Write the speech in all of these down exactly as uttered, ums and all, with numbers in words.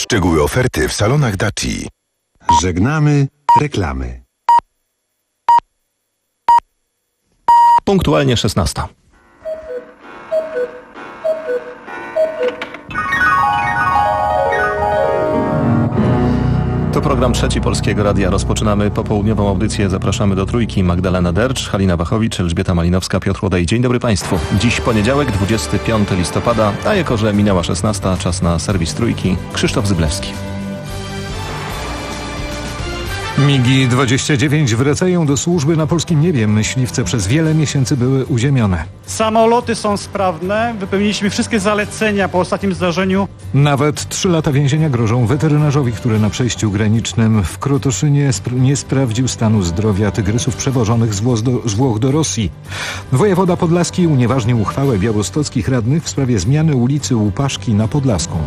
Szczegóły oferty w salonach Daci. Żegnamy reklamy. Punktualnie szesnasta. To program Trzeci Polskiego Radia. Rozpoczynamy popołudniową audycję. Zapraszamy do Trójki. Magdalena Dercz, Halina Wachowicz, Elżbieta Malinowska, Piotr Łodej. Dzień dobry Państwu. Dziś poniedziałek, dwudziestego piątego listopada, a jako że minęła szesnasta, czas na serwis Trójki. Krzysztof Zyblewski. migi dwadzieścia dziewięć wracają do służby na polskim niebie. Myśliwce przez wiele miesięcy były uziemione. Samoloty są sprawne. Wypełniliśmy wszystkie zalecenia po ostatnim zdarzeniu. Nawet trzy lata więzienia grożą weterynarzowi, który na przejściu granicznym w Krotoszynie sp- nie sprawdził stanu zdrowia tygrysów przewożonych z, Włoch do, z Włoch do Rosji. Wojewoda podlaski unieważnił uchwałę białostockich radnych w sprawie zmiany ulicy Łupaszki na Podlaską.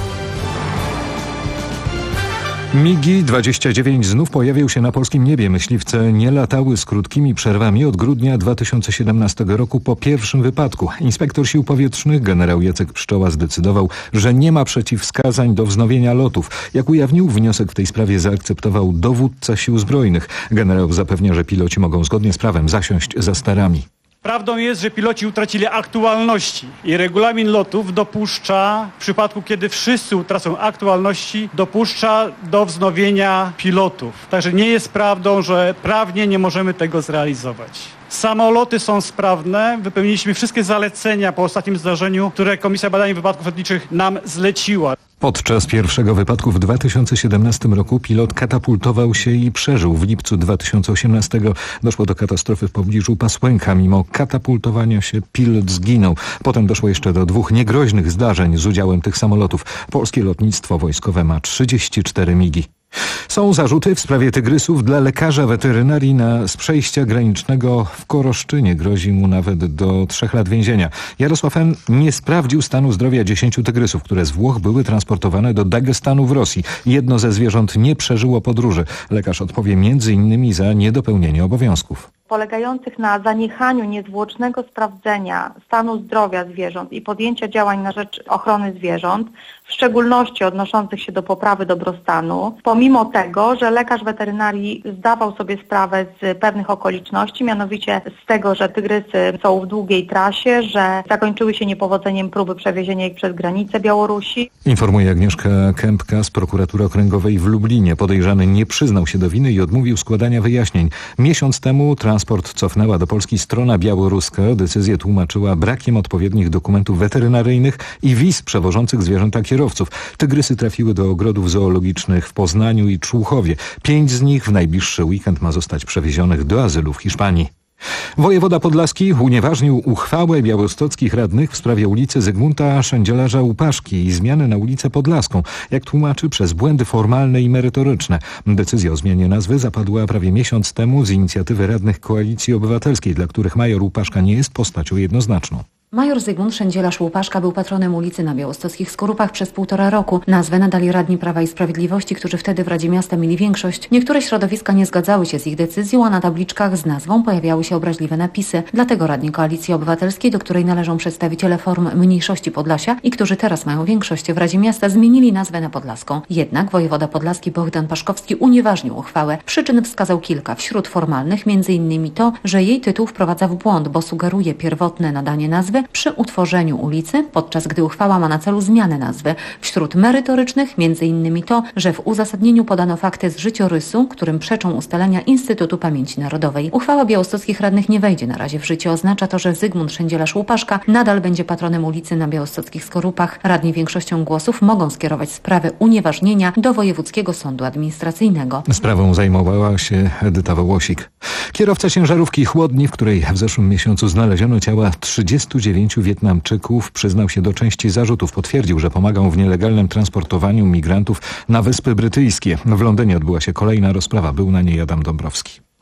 migi dwadzieścia dziewięć znów pojawił się na polskim niebie. Myśliwce nie latały z krótkimi przerwami od grudnia dwa tysiące siedemnastego roku po pierwszym wypadku. Inspektor Sił Powietrznych generał Jacek Pszczoła zdecydował, że nie ma przeciwwskazań do wznowienia lotów. Jak ujawnił, wniosek w tej sprawie zaakceptował dowódca Sił Zbrojnych. Generał zapewnia, że piloci mogą zgodnie z prawem zasiąść za sterami. Prawdą jest, że piloci utracili aktualności i regulamin lotów dopuszcza, w przypadku kiedy wszyscy utracą aktualności, dopuszcza do wznowienia pilotów. Także nie jest prawdą, że prawnie nie możemy tego zrealizować. Samoloty są sprawne. Wypełniliśmy wszystkie zalecenia po ostatnim zdarzeniu, które Komisja Badań Wypadków Lotniczych nam zleciła. Podczas pierwszego wypadku w dwa tysiące siedemnastym roku pilot katapultował się i przeżył. W lipcu dwa tysiące osiemnastego doszło do katastrofy w pobliżu Pasłęka. Mimo katapultowania się pilot zginął. Potem doszło jeszcze do dwóch niegroźnych zdarzeń z udziałem tych samolotów. Polskie lotnictwo wojskowe ma trzydzieści cztery migi. Są zarzuty w sprawie tygrysów dla lekarza weterynarii na z przejścia granicznego w Koroszczynie. Grozi mu nawet do trzech lat więzienia. Jarosław N. nie sprawdził stanu zdrowia dziesięciu tygrysów, które z Włoch były transportowane do Dagestanu w Rosji. Jedno ze zwierząt nie przeżyło podróży. Lekarz odpowie między innymi za niedopełnienie obowiązków. Polegających na zaniechaniu niezwłocznego sprawdzenia stanu zdrowia zwierząt i podjęcia działań na rzecz ochrony zwierząt, w szczególności odnoszących się do poprawy dobrostanu, pomimo tego, że lekarz weterynarii zdawał sobie sprawę z pewnych okoliczności, mianowicie z tego, że tygrysy są w długiej trasie, że zakończyły się niepowodzeniem próby przewiezienia ich przez granicę Białorusi. Informuje Agnieszka Kępka z Prokuratury Okręgowej w Lublinie. Podejrzany nie przyznał się do winy i odmówił składania wyjaśnień. Miesiąc temu transport cofnęła do Polski strona białoruska. Decyzję tłumaczyła brakiem odpowiednich dokumentów weterynaryjnych i wiz przewożących zwierzęta kierowców. Tygrysy trafiły do ogrodów zoologicznych w Poznaniu i Człuchowie. Pięć z nich w najbliższy weekend ma zostać przewiezionych do azylu w Hiszpanii. Wojewoda podlaski unieważnił uchwałę białostockich radnych w sprawie ulicy Zygmunta Szędzielarza Łupaszki i zmiany na ulicę Podlaską, jak tłumaczy, przez błędy formalne i merytoryczne. Decyzja o zmianie nazwy zapadła prawie miesiąc temu z inicjatywy radnych Koalicji Obywatelskiej, dla których major Łupaszka nie jest postacią jednoznaczną. Major Zygmunt Szędzielarz Łupaszka był patronem ulicy na białostockich Skorupach przez półtora roku. Nazwę nadali radni Prawa i Sprawiedliwości, którzy wtedy w Radzie Miasta mieli większość. Niektóre środowiska nie zgadzały się z ich decyzją, a na tabliczkach z nazwą pojawiały się obraźliwe napisy. Dlatego radni Koalicji Obywatelskiej, do której należą przedstawiciele form mniejszości Podlasia i którzy teraz mają większość w Radzie Miasta, zmienili nazwę na Podlaską. Jednak wojewoda podlaski Bohdan Paszkowski unieważnił uchwałę. Przyczyn wskazał kilka. Wśród formalnych między innymi to, że jej tytuł wprowadza w błąd, bo sugeruje pierwotne nadanie nazwy przy utworzeniu ulicy, podczas gdy uchwała ma na celu zmianę nazwy. Wśród merytorycznych między innymi to, że w uzasadnieniu podano fakty z życiorysu, którym przeczą ustalenia Instytutu Pamięci Narodowej. Uchwała białostockich radnych nie wejdzie na razie w życie. Oznacza to, że Zygmunt Szędzielarz Łupaszka nadal będzie patronem ulicy na białostockich Skorupach. Radni większością głosów mogą skierować sprawę unieważnienia do Wojewódzkiego Sądu Administracyjnego. Sprawą zajmowała się Edyta Wołosik. Kierowca ciężarówki Chłodni, w której w zeszłym miesiącu znaleziono ciała trzydziestu dziewięciu Wietnamczyków, przyznał się do części zarzutów. Potwierdził, że pomagał w nielegalnym transportowaniu migrantów na Wyspy Brytyjskie. W Londynie odbyła się kolejna rozprawa. Był na niej Adam Dąbrowski.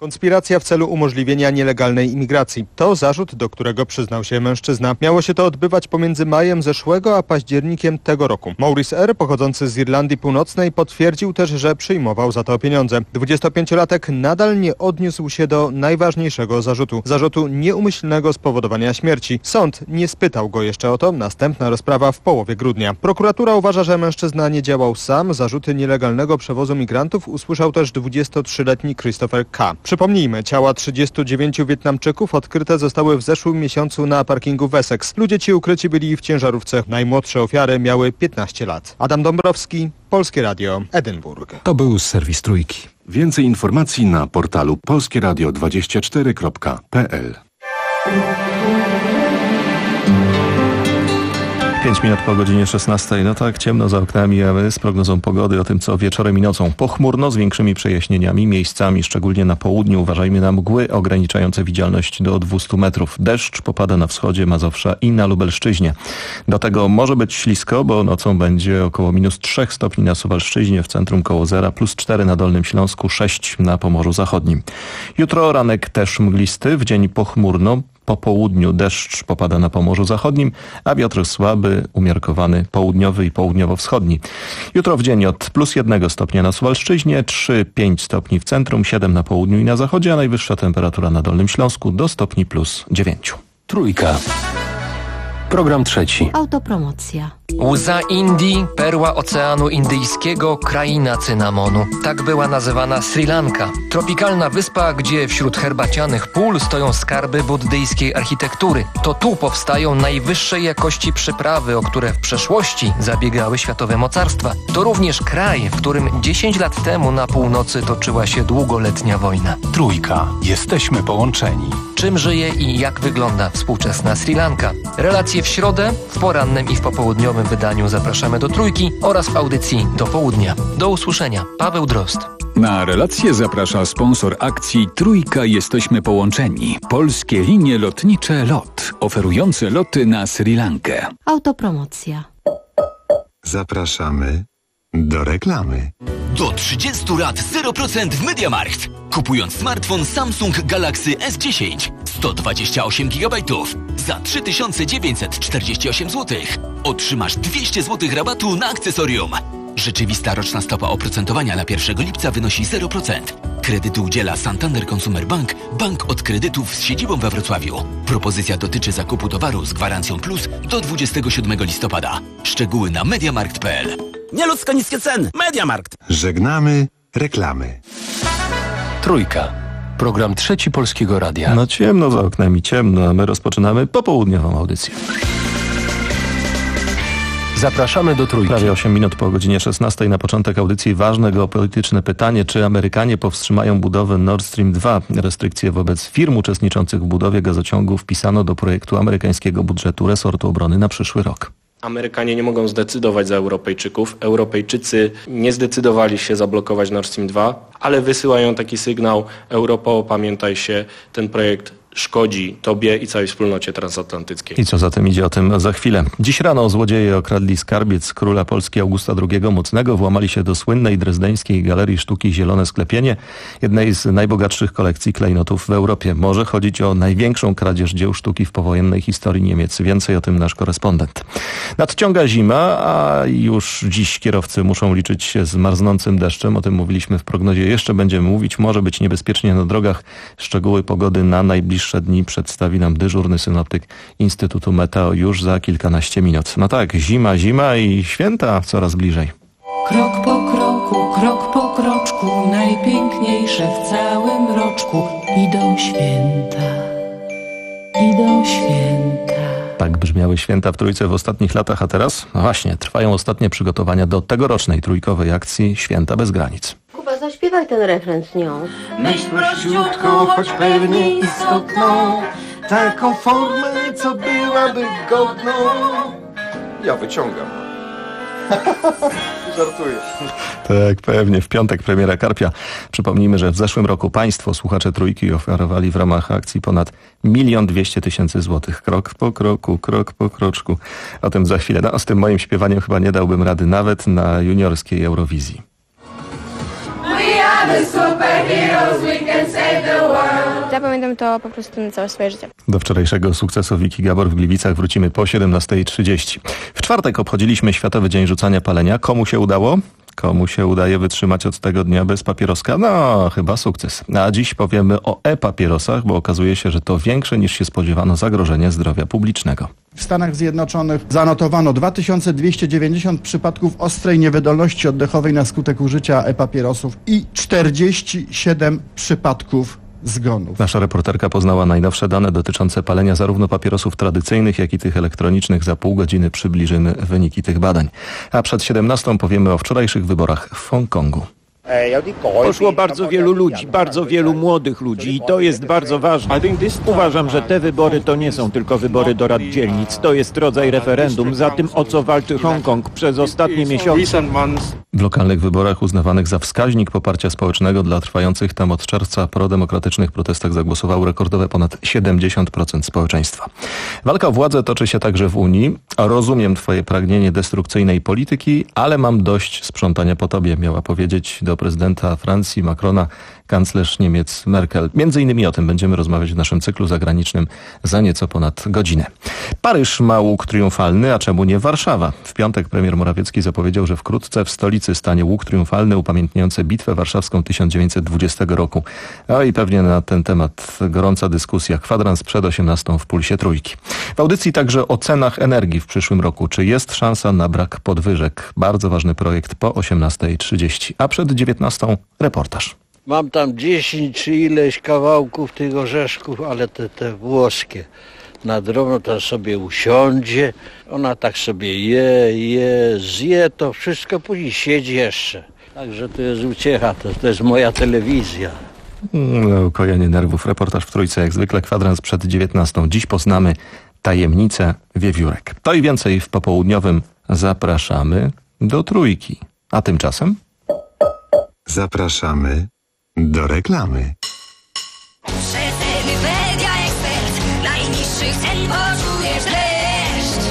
Konspiracja w celu umożliwienia nielegalnej imigracji. To zarzut, do którego przyznał się mężczyzna. Miało się to odbywać pomiędzy majem zeszłego a październikiem tego roku. Maurice R., pochodzący z Irlandii Północnej, potwierdził też, że przyjmował za to pieniądze. dwudziestopięciolatek nadal nie odniósł się do najważniejszego zarzutu. Zarzutu nieumyślnego spowodowania śmierci. Sąd nie spytał go jeszcze o to. Następna rozprawa w połowie grudnia. Prokuratura uważa, że mężczyzna nie działał sam. Zarzuty nielegalnego przewozu migrantów usłyszał też dwudziestotrzyletni Christopher K. Przypomnijmy, ciała trzydziestu dziewięciu Wietnamczyków odkryte zostały w zeszłym miesiącu na parkingu w Essex. Ludzie ci ukryci byli w ciężarówce. Najmłodsze ofiary miały piętnaście lat. Adam Dąbrowski, Polskie Radio, Edynburg. To był serwis Trójki. Więcej informacji na portalu polskie radio dwadzieścia cztery kropka p l. Pięć minut po godzinie szesnastej. No tak, ciemno za oknami, a my z prognozą pogody o tym, co wieczorem i nocą. Pochmurno z większymi przejaśnieniami, miejscami, szczególnie na południu. Uważajmy na mgły ograniczające widzialność do dwustu metrów. Deszcz popada na wschodzie Mazowsza i na Lubelszczyźnie. Do tego może być ślisko, bo nocą będzie około minus trzech stopni na Suwalszczyźnie, w centrum koło zera, plus cztery na Dolnym Śląsku, sześć na Pomorzu Zachodnim. Jutro ranek też mglisty, w dzień pochmurno. Po południu deszcz popada na Pomorzu Zachodnim, a wiatr słaby, umiarkowany, południowy i południowo-wschodni. Jutro w dzień od plus jednego stopnia na Suwalszczyźnie, trzy pięć stopni w centrum, siedem na południu i na zachodzie, a najwyższa temperatura na Dolnym Śląsku do stopni plus dziewięć. Trójka. Program trzeci. Autopromocja. Łza Indii, perła Oceanu Indyjskiego, kraina cynamonu. Tak była nazywana Sri Lanka. Tropikalna wyspa, gdzie wśród herbacianych pól stoją skarby buddyjskiej architektury. To tu powstają najwyższej jakości przyprawy, o które w przeszłości zabiegały światowe mocarstwa. To również kraj, w którym dziesięć lat temu na północy toczyła się długoletnia wojna. Trójka. Jesteśmy połączeni. Czym żyje i jak wygląda współczesna Sri Lanka? Relacje w środę, w porannym i w popołudniowym wydaniu Zapraszamy do Trójki oraz w audycji Do Południa. Do usłyszenia. Paweł Drozd. Na relację zaprasza sponsor akcji Trójka Jesteśmy Połączeni. Polskie linie lotnicze LOT, oferujące loty na Sri Lankę. Autopromocja. Zapraszamy do reklamy. Do trzydziestu lat zero procent w MediaMarkt. Kupując smartfon Samsung Galaxy S dziesięć sto dwadzieścia osiem gigabajtów za trzy tysiące dziewięćset czterdzieści osiem złotych otrzymasz dwieście złotych rabatu na akcesorium. Rzeczywista roczna stopa oprocentowania na pierwszego lipca wynosi zero procent. Kredytu udziela Santander Consumer Bank, bank od kredytów z siedzibą we Wrocławiu. Propozycja dotyczy zakupu towaru z gwarancją plus do dwudziestego siódmego listopada. Szczegóły na mediamarkt kropka p l. Nieludzko niskie ceny. MediaMarkt. Żegnamy reklamy. Trójka. Program trzeci Polskiego Radia. No ciemno za oknami, ciemno, a my rozpoczynamy popołudniową audycję. Zapraszamy do Trójki. Prawie osiem minut po godzinie szesnastej. Na początek audycji ważne geopolityczne pytanie, czy Amerykanie powstrzymają budowę Nord Stream dwa. Restrykcje wobec firm uczestniczących w budowie gazociągu wpisano do projektu amerykańskiego budżetu resortu obrony na przyszły rok. Amerykanie nie mogą zdecydować za Europejczyków. Europejczycy nie zdecydowali się zablokować Nord Stream dwa, ale wysyłają taki sygnał: Europo, pamiętaj się, ten projekt szkodzi Tobie i całej wspólnocie transatlantyckiej. I co za tym idzie, o tym za chwilę. Dziś rano złodzieje okradli skarbiec króla Polski Augusta drugiego Mocnego, włamali się do słynnej drezdeńskiej Galerii Sztuki Zielone Sklepienie, jednej z najbogatszych kolekcji klejnotów w Europie. Może chodzić o największą kradzież dzieł sztuki w powojennej historii Niemiec. Więcej o tym nasz korespondent. Nadciąga zima, a już dziś kierowcy muszą liczyć się z marznącym deszczem. O tym mówiliśmy w prognozie. Jeszcze będziemy mówić. Może być niebezpiecznie na drogach. Szczegóły pogody na najbliższe dni przedstawi nam dyżurny synoptyk Instytutu Meteo już za kilkanaście minut. No tak, zima, zima i święta coraz bliżej. Krok po kroku, krok po kroczku, najpiękniejsze w całym roczku. Idą święta, idą święta. Tak brzmiały święta w Trójce w ostatnich latach, a teraz? No właśnie, trwają ostatnie przygotowania do tegorocznej trójkowej akcji Święta bez granic. Kuba, zaśpiewaj ten refren z nią. Myśl prościutką, choć pewnie istotną, taką formę, co byłaby godną. Ja wyciągam. Żartuję. Tak, pewnie. W piątek premiera Karpia. Przypomnijmy, że w zeszłym roku państwo, słuchacze Trójki, oferowali w ramach akcji ponad milion dwieście tysięcy złotych. Krok po kroku, krok po kroczku. O tym za chwilę. No, z tym moim śpiewaniem chyba nie dałbym rady nawet na juniorskiej Eurowizji. We are Zapamiętam to po prostu na całe swoje życie. Do wczorajszego sukcesu Wiki Gabor w Gliwicach wrócimy po siedemnasta trzydzieści. W czwartek obchodziliśmy Światowy Dzień Rzucania Palenia. Komu się udało? Komu się udaje wytrzymać od tego dnia bez papieroska? No, chyba sukces. A dziś powiemy o e-papierosach, bo okazuje się, że to większe niż się spodziewano zagrożenie zdrowia publicznego. W Stanach Zjednoczonych zanotowano dwa tysiące dwieście dziewięćdziesiąt przypadków ostrej niewydolności oddechowej na skutek użycia e-papierosów i czterdzieści siedem przypadków zgonów. Nasza reporterka poznała najnowsze dane dotyczące palenia zarówno papierosów tradycyjnych, jak i tych elektronicznych. Za pół godziny przybliżymy wyniki tych badań. A przed siedemnastą powiemy o wczorajszych wyborach w Hongkongu. Poszło bardzo wielu ludzi, bardzo wielu młodych ludzi i to jest bardzo ważne. Uważam, że te wybory to nie są tylko wybory do rad dzielnic. To jest rodzaj referendum za tym, o co walczy Hongkong przez ostatnie miesiące. W lokalnych wyborach uznawanych za wskaźnik poparcia społecznego dla trwających tam od czerwca prodemokratycznych protestach zagłosowało rekordowe ponad siedemdziesiąt procent społeczeństwa. Walka o władzę toczy się także w Unii. Rozumiem twoje pragnienie destrukcyjnej polityki, ale mam dość sprzątania po tobie, miała powiedzieć do prezydenta Francji Macrona kanclerz Niemiec Merkel. Między innymi o tym będziemy rozmawiać w naszym cyklu zagranicznym za nieco ponad godzinę. Paryż ma łuk triumfalny, a czemu nie Warszawa? W piątek premier Morawiecki zapowiedział, że wkrótce w stolicy stanie łuk triumfalny upamiętniający Bitwę Warszawską tysiąc dziewięćset dwudziestego roku. No i pewnie na ten temat gorąca dyskusja. Kwadrans przed osiemnastą w Pulsie Trójki. W audycji także o cenach energii w przyszłym roku. Czy jest szansa na brak podwyżek? Bardzo ważny projekt po osiemnasta trzydzieści. A przed dziewiętnastą reportaż. Mam tam dziesięć czy ileś kawałków tych orzeszków, ale te, te włoskie. Na drobno to sobie usiądzie, ona tak sobie je, je, zje to wszystko, później siedzi jeszcze. Także to jest uciecha, to, to jest moja telewizja. No, ukojenie nerwów. Reportaż w Trójce, jak zwykle kwadrans przed dziewiętnastą. Dziś poznamy tajemnicę wiewiórek. To i więcej w popołudniowym zapraszamy do Trójki. A tymczasem... Zapraszamy do reklamy. Przeceny Media Expert. Najniższych cen poczujesz deszcz.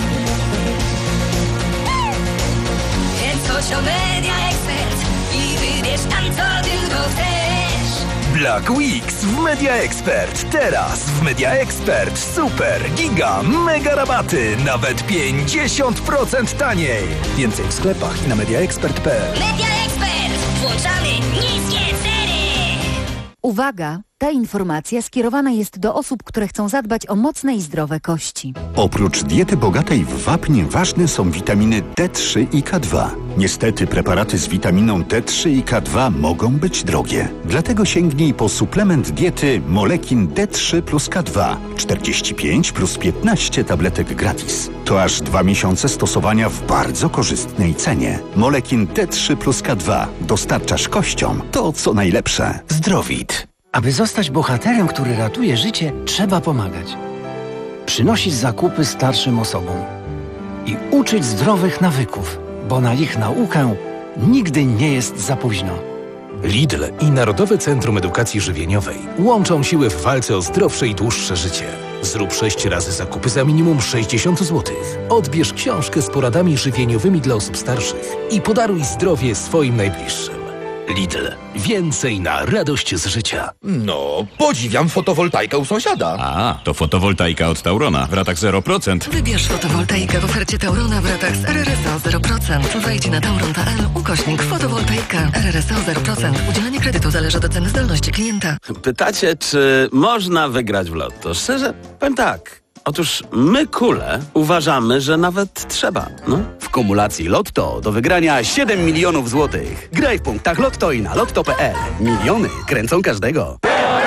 Więc chodź do Media Expert i wybierz tam, co tylko chcesz. Black Weeks w Media Expert. Teraz w Media Expert super, giga, mega rabaty. Nawet pięćdziesiąt procent taniej. Więcej w sklepach i na media expert kropka p l. Media Expert. Włączamy niskie ceny. Uwaga! Ta informacja skierowana jest do osób, które chcą zadbać o mocne i zdrowe kości. Oprócz diety bogatej w wapń ważne są witaminy D trzy i K dwa. Niestety preparaty z witaminą D trzy i K dwa mogą być drogie. Dlatego sięgnij po suplement diety Molekin D trzy plus K dwa. czterdzieści pięć plus piętnaście tabletek gratis. To aż dwa miesiące stosowania w bardzo korzystnej cenie. Molekin D trzy plus K dwa. Dostarczasz kościom to, co najlepsze. Zdrowit. Aby zostać bohaterem, który ratuje życie, trzeba pomagać. Przynosić zakupy starszym osobom. I uczyć zdrowych nawyków, bo na ich naukę nigdy nie jest za późno. Lidl i Narodowe Centrum Edukacji Żywieniowej łączą siły w walce o zdrowsze i dłuższe życie. Zrób sześć razy zakupy za minimum sześćdziesiąt złotych. Odbierz książkę z poradami żywieniowymi dla osób starszych i podaruj zdrowie swoim najbliższym. Lidl. Więcej na radość z życia. No, podziwiam fotowoltaikę u sąsiada. A, to fotowoltaika od Taurona w ratach zero procent. Wybierz fotowoltaikę w ofercie Taurona w ratach z R R S O zero procent. Wejdź na tauron kropka p l ukośnik fotowoltaika. R R S O zero procent. Udzielenie kredytu zależy od oceny zdolności klienta. Pytacie, czy można wygrać w lotto? Szczerze, powiem tak. Otóż my, kule, uważamy, że nawet trzeba, no. W kumulacji Lotto do wygrania siedem milionów złotych. Graj w punktach Lotto i na lotto kropka p l. Miliony kręcą każdego.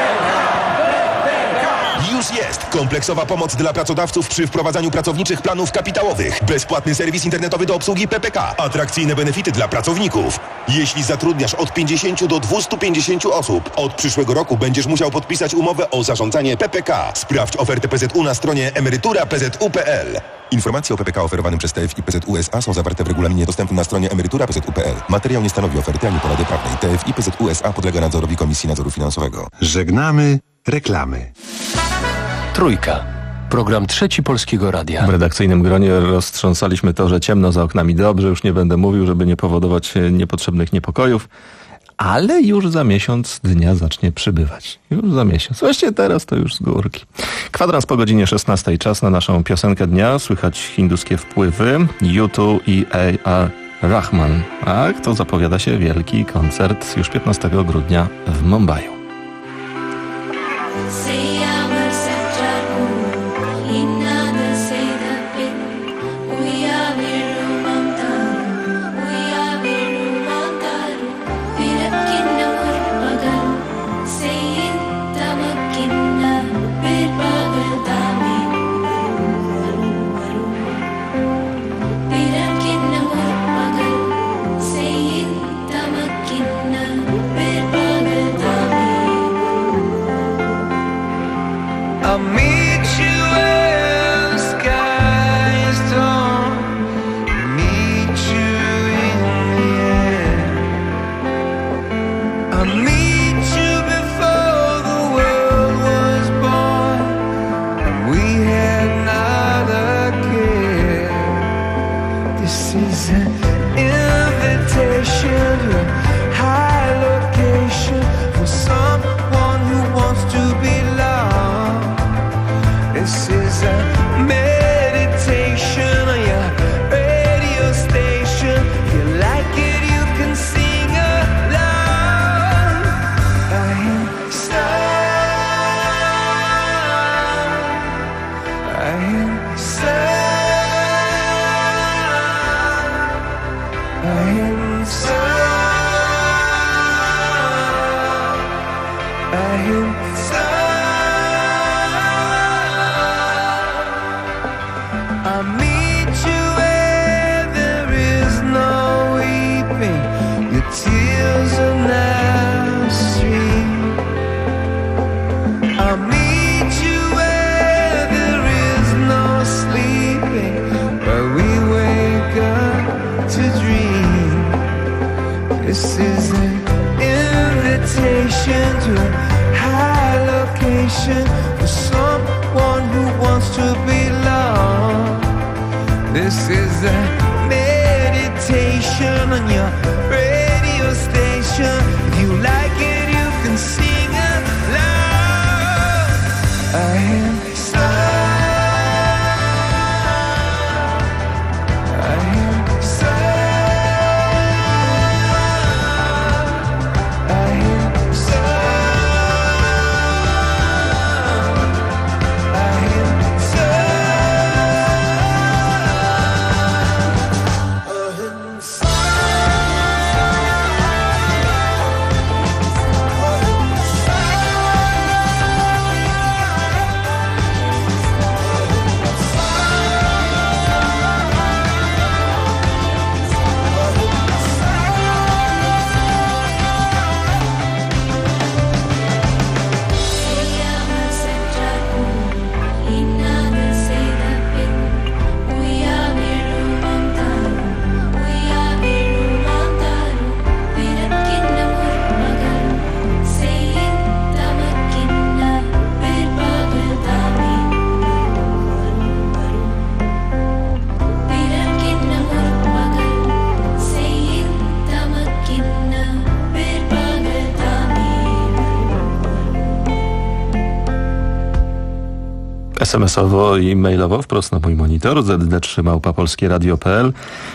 Już jest kompleksowa pomoc dla pracodawców przy wprowadzaniu pracowniczych planów kapitałowych. Bezpłatny serwis internetowy do obsługi P P K. Atrakcyjne benefity dla pracowników. Jeśli zatrudniasz od pięćdziesięciu do dwustu pięćdziesięciu osób, od przyszłego roku będziesz musiał podpisać umowę o zarządzanie P P K. Sprawdź ofertę P Z U na stronie emerytura kropka p z u kropka p l. Informacje o P P K oferowanym przez T F I P Z U S A są zawarte w regulaminie dostępnym na stronie emerytura kropka p z u kropka p l. Materiał nie stanowi oferty ani porady prawnej. T F I P Z U S A podlega nadzorowi Komisji Nadzoru Finansowego. Żegnamy reklamy. Trójka. Program Trzeci Polskiego Radia. W redakcyjnym gronie roztrząsaliśmy to, że ciemno za oknami. Dobrze, już nie będę mówił, żeby nie powodować niepotrzebnych niepokojów. ale już za miesiąc dnia zacznie przybywać. Już za miesiąc. Właściwie teraz to już z górki. Kwadrans po godzinie szesnastej. Czas na naszą piosenkę dnia. Słychać hinduskie wpływy. U dwa i A R Rahman. A to zapowiada się wielki koncert już piętnastego grudnia w Mumbaiu. es em esowo i mailowo wprost na mój monitor z d trzy małpa polskie radio kropka p l,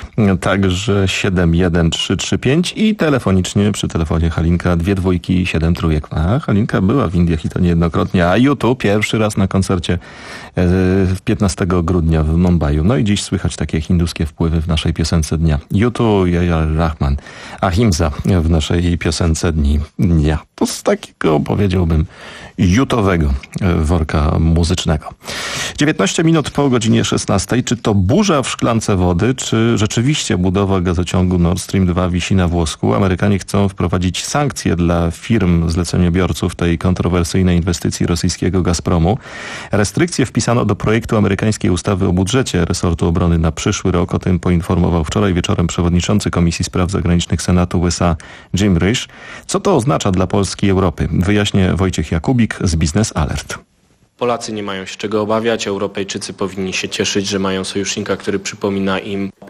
także siedem jeden trzy trzy pięć i telefonicznie przy telefonie Halinka dwie dwójki i siedem trójek. A Halinka była w Indiach i to niejednokrotnie, a U dwa pierwszy raz na koncercie piętnastego grudnia w Mumbaiu. No i dziś słychać takie hinduskie wpływy w naszej piosence dnia. U dwa i A R Rahman, Ahimsa w naszej piosence dni dnia. To z takiego, powiedziałbym, jutowego worka muzycznego. dziewiętnaście minut po godzinie szesnastej. Czy to burza w szklance wody, czy rzeczywiście budowa gazociągu Nord Stream dwa wisi na włosku? Amerykanie chcą wprowadzić sankcje dla firm zleceniobiorców tej kontrowersyjnej inwestycji rosyjskiego Gazpromu. Restrykcje wpisano do projektu amerykańskiej ustawy o budżecie resortu obrony na przyszły rok. O tym poinformował wczoraj wieczorem przewodniczący Komisji Spraw Zagranicznych Senatu U S A Jim Risch. Co to oznacza dla Polski i Europy? Wyjaśnia Wojciech Jakubik z Biznes Alert. Polacy nie mają się czego obawiać, Europejczycy powinni się cieszyć, że mają sojusznika, który przypomina im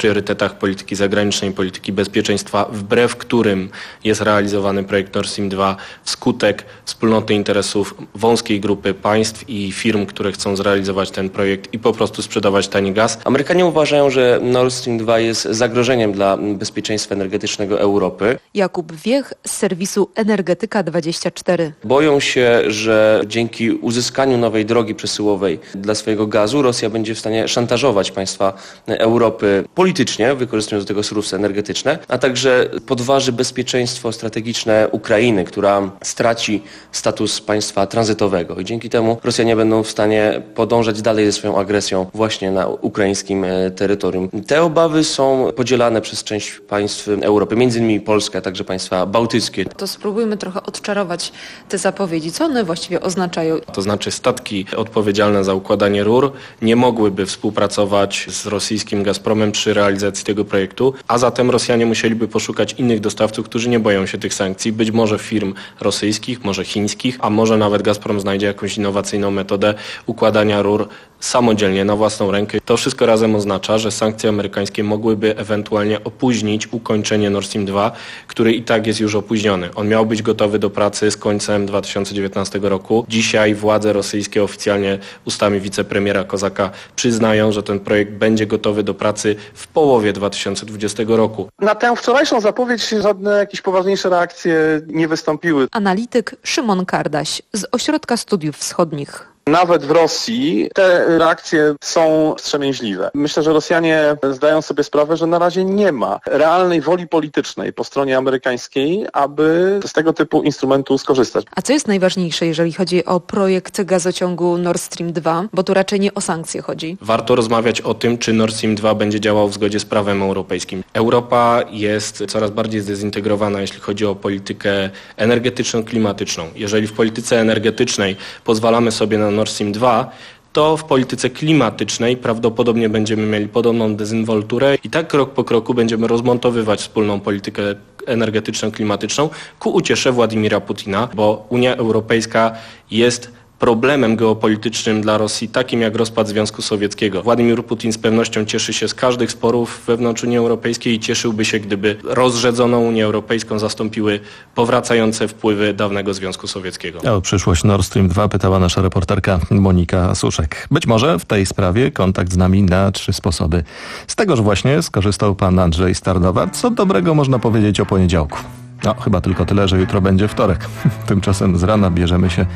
priorytetach polityki zagranicznej i polityki bezpieczeństwa, wbrew którym jest realizowany projekt Nord Stream dwa wskutek wspólnoty interesów wąskiej grupy państw i firm, które chcą zrealizować ten projekt i po prostu sprzedawać tani gaz. Amerykanie uważają, że Nord Stream dwa jest zagrożeniem dla bezpieczeństwa energetycznego Europy. Jakub Wiech z serwisu Energetyka dwadzieścia cztery. Boją się, że dzięki uzyskaniu nowej drogi przesyłowej dla swojego gazu Rosja będzie w stanie szantażować państwa Europy politycznie, wykorzystując do tego surowce energetyczne, a także podważy bezpieczeństwo strategiczne Ukrainy, która straci status państwa tranzytowego i dzięki temu Rosjanie będą w stanie podążać dalej ze swoją agresją właśnie na ukraińskim terytorium. Te obawy są podzielane przez część państw Europy, między innymi Polska, a także państwa bałtyckie. To spróbujmy trochę odczarować te zapowiedzi. Co one właściwie oznaczają? To znaczy statki odpowiedzialne za układanie rur nie mogłyby współpracować z rosyjskim Gazpromem przy realizacji tego projektu, a zatem Rosjanie musieliby poszukać innych dostawców, którzy nie boją się tych sankcji, być może firm rosyjskich, może chińskich, a może nawet Gazprom znajdzie jakąś innowacyjną metodę układania rur samodzielnie, na własną rękę. To wszystko razem oznacza, że sankcje amerykańskie mogłyby ewentualnie opóźnić ukończenie Nord Stream dwa, który i tak jest już opóźniony. On miał być gotowy do pracy z końcem dwa tysiące dziewiętnastego roku. Dzisiaj władze rosyjskie oficjalnie ustami wicepremiera Kozaka przyznają, że ten projekt będzie gotowy do pracy w połowie dwa tysiące dwudziestego roku. Na tę wczorajszą zapowiedź żadne jakieś poważniejsze reakcje nie wystąpiły. Analityk Szymon Kardaś z Ośrodka Studiów Wschodnich. Nawet w Rosji te reakcje są wstrzemięźliwe. Myślę, że Rosjanie zdają sobie sprawę, że na razie nie ma realnej woli politycznej po stronie amerykańskiej, aby z tego typu instrumentu skorzystać. A co jest najważniejsze, jeżeli chodzi o projekt gazociągu Nord Stream dwa? Bo tu raczej nie o sankcje chodzi. Warto rozmawiać o tym, czy Nord Stream dwa będzie działał w zgodzie z prawem europejskim. Europa jest coraz bardziej zdezintegrowana, jeśli chodzi o politykę energetyczną, klimatyczną. Jeżeli w polityce energetycznej pozwalamy sobie na Nord Stream dwa, to w polityce klimatycznej prawdopodobnie będziemy mieli podobną dezynwolturę i tak krok po kroku będziemy rozmontowywać wspólną politykę energetyczną, klimatyczną ku uciesze Władimira Putina, bo Unia Europejska jest problemem geopolitycznym dla Rosji, takim jak rozpad Związku Sowieckiego. Władimir Putin z pewnością cieszy się z każdych sporów wewnątrz Unii Europejskiej i cieszyłby się, gdyby rozrzedzoną Unię Europejską zastąpiły powracające wpływy dawnego Związku Sowieckiego. O przyszłość Nord Stream dwa pytała nasza reporterka Monika Suszek. Być może w tej sprawie kontakt z nami na trzy sposoby. Z tegoż właśnie skorzystał pan Andrzej Starnowa. Co dobrego można powiedzieć o poniedziałku? No, chyba tylko tyle, że jutro będzie wtorek. Tymczasem z rana bierzemy się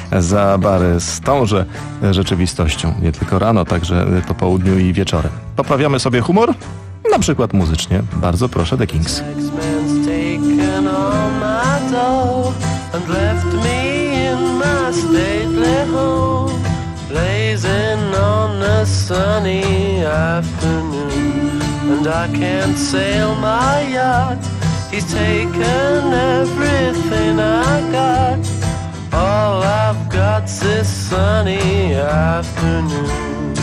za bary z tąże rzeczywistością. Nie tylko rano, także po południu i wieczorem. Poprawiamy sobie humor? Na przykład muzycznie. Bardzo proszę, The Kings. He's taken everything I got. All I've got's this sunny afternoon.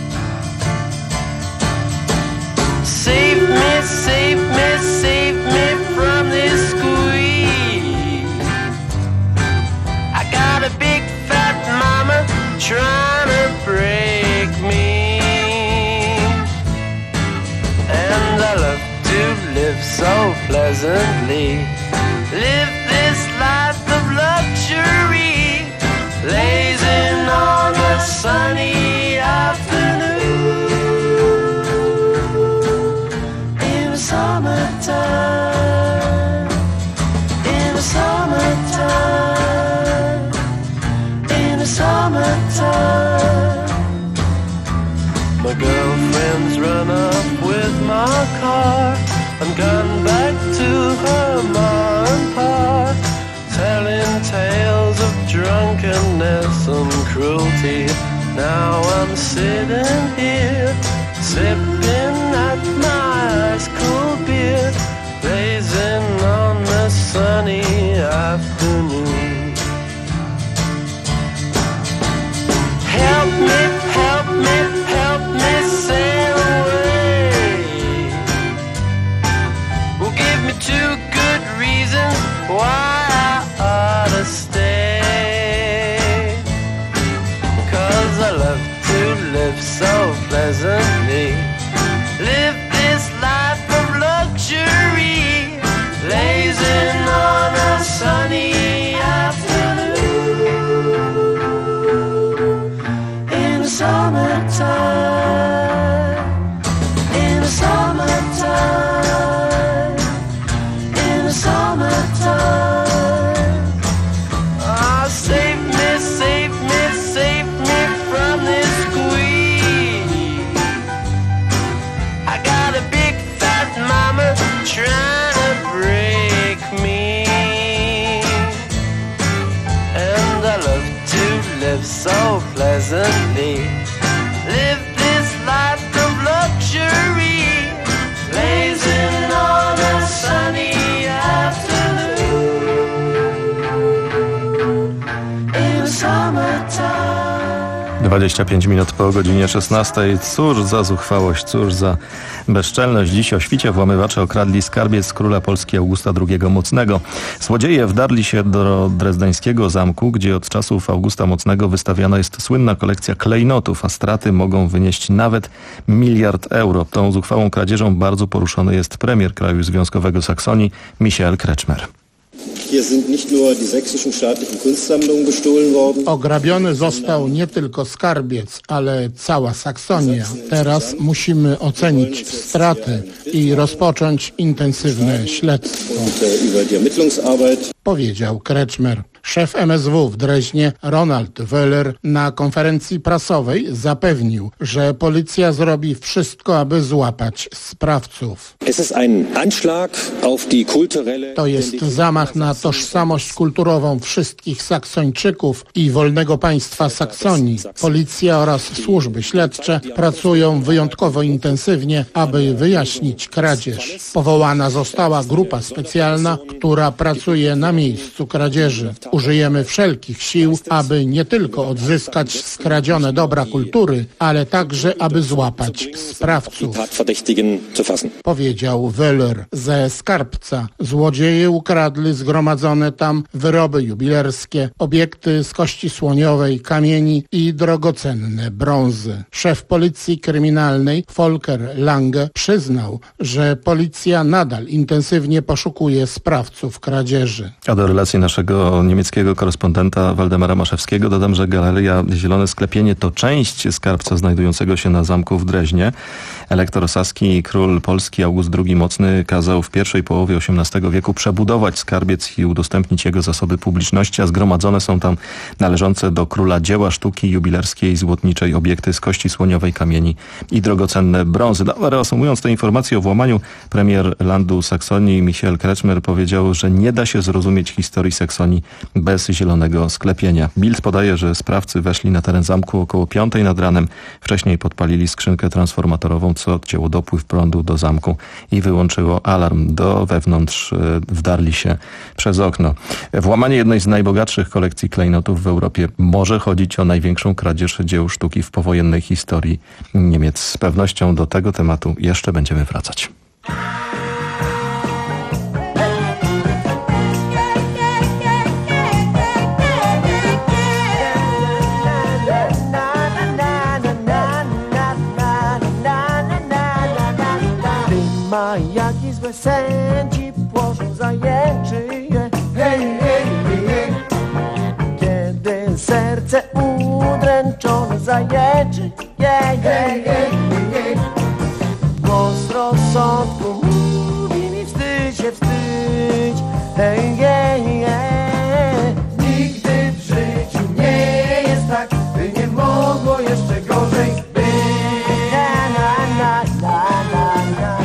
Save me, save me, save me from this squeeze. I got a big fat mama trying to break me, and I love to live so pleasantly, live this life of luxury, lazing on a sunny afternoon in the summertime, in the summertime, in the summertime. My girlfriend's run up with my car and gone back to her ma and pa, telling tales of drunkenness and cruelty. Now I'm sitting here, sipping at my ice cold beer, blazing on the sunny afternoon. Help me, help me, help me sail away. Well, give me two good reasons why I ought to stay. 'Cause I love to live so pleasantly, pleasantly. Live this life of luxury, blazing on a sunny afternoon in summertime. dwadzieścia pięć minut po godzinie szesnastej. Cóż za zuchwałość, cóż za bezczelność. Dziś o świcie włamywacze okradli skarbiec króla Polski Augusta drugiego Mocnego. Złodzieje wdarli się do drezdeńskiego zamku, gdzie od czasów Augusta Mocnego wystawiana jest słynna kolekcja klejnotów, a straty mogą wynieść nawet miliard euro. Tą zuchwałą kradzieżą bardzo poruszony jest premier kraju związkowego Saksonii, Michael Kretschmer. Ograbiony został nie tylko skarbiec, ale cała Saksonia. Teraz musimy ocenić straty i rozpocząć intensywne śledztwo, powiedział Kretschmer. Szef M S W w Dreźnie, Ronald Wöller, na konferencji prasowej zapewnił, że policja zrobi wszystko, aby złapać sprawców. To jest zamach na tożsamość kulturową wszystkich Saksończyków i wolnego państwa Saksonii. Policja oraz służby śledcze pracują wyjątkowo intensywnie, aby wyjaśnić kradzież. Powołana została grupa specjalna, która pracuje na miejscu kradzieży. Użyjemy wszelkich sił, aby nie tylko odzyskać skradzione dobra kultury, ale także, aby złapać sprawców, powiedział Wöller. Ze skarbca złodzieje ukradli zgromadzone tam wyroby jubilerskie, obiekty z kości słoniowej, kamieni i drogocenne brązy. Szef policji kryminalnej Volker Lange przyznał, że policja nadal intensywnie poszukuje sprawców kradzieży. A do relacji naszego niemieckiego korespondenta Waldemara Maszewskiego dodam, że Galeria Zielone Sklepienie to część skarbca znajdującego się na zamku w Dreźnie. Elektor saski i król Polski August drugi Mocny kazał w pierwszej połowie osiemnastego wieku przebudować skarbiec i udostępnić jego zasoby publiczności, a zgromadzone są tam należące do króla dzieła sztuki jubilerskiej i złotniczej, obiekty z kości słoniowej, kamieni i drogocenne brązy. No, reasumując te informacje o włamaniu, premier landu Saksonii Michael Kretschmer powiedział, że nie da się zrozumieć historii Saksonii bez zielonego sklepienia. Bild podaje, że sprawcy weszli na teren zamku około piątej nad ranem. Wcześniej podpalili skrzynkę transformatorową, co odcięło dopływ prądu do zamku i wyłączyło alarm. Do wewnątrz wdarli się przez okno. Włamanie jednej z najbogatszych kolekcji klejnotów w Europie. Może chodzić o największą kradzież dzieł sztuki w powojennej historii Niemiec. Z pewnością do tego tematu jeszcze będziemy wracać. Jaki złe sędzi płoszą zajęczy, hej, hej, hej. Kiedy serce udręczone zajęczy, hej, hej, hej, hej. Głos rozsądku mówi mi wstydź się, wstydź, hej, hej, hej. Nigdy w życiu nie jest tak, by nie mogło jeszcze gorzej być. Na, na, na, na, na.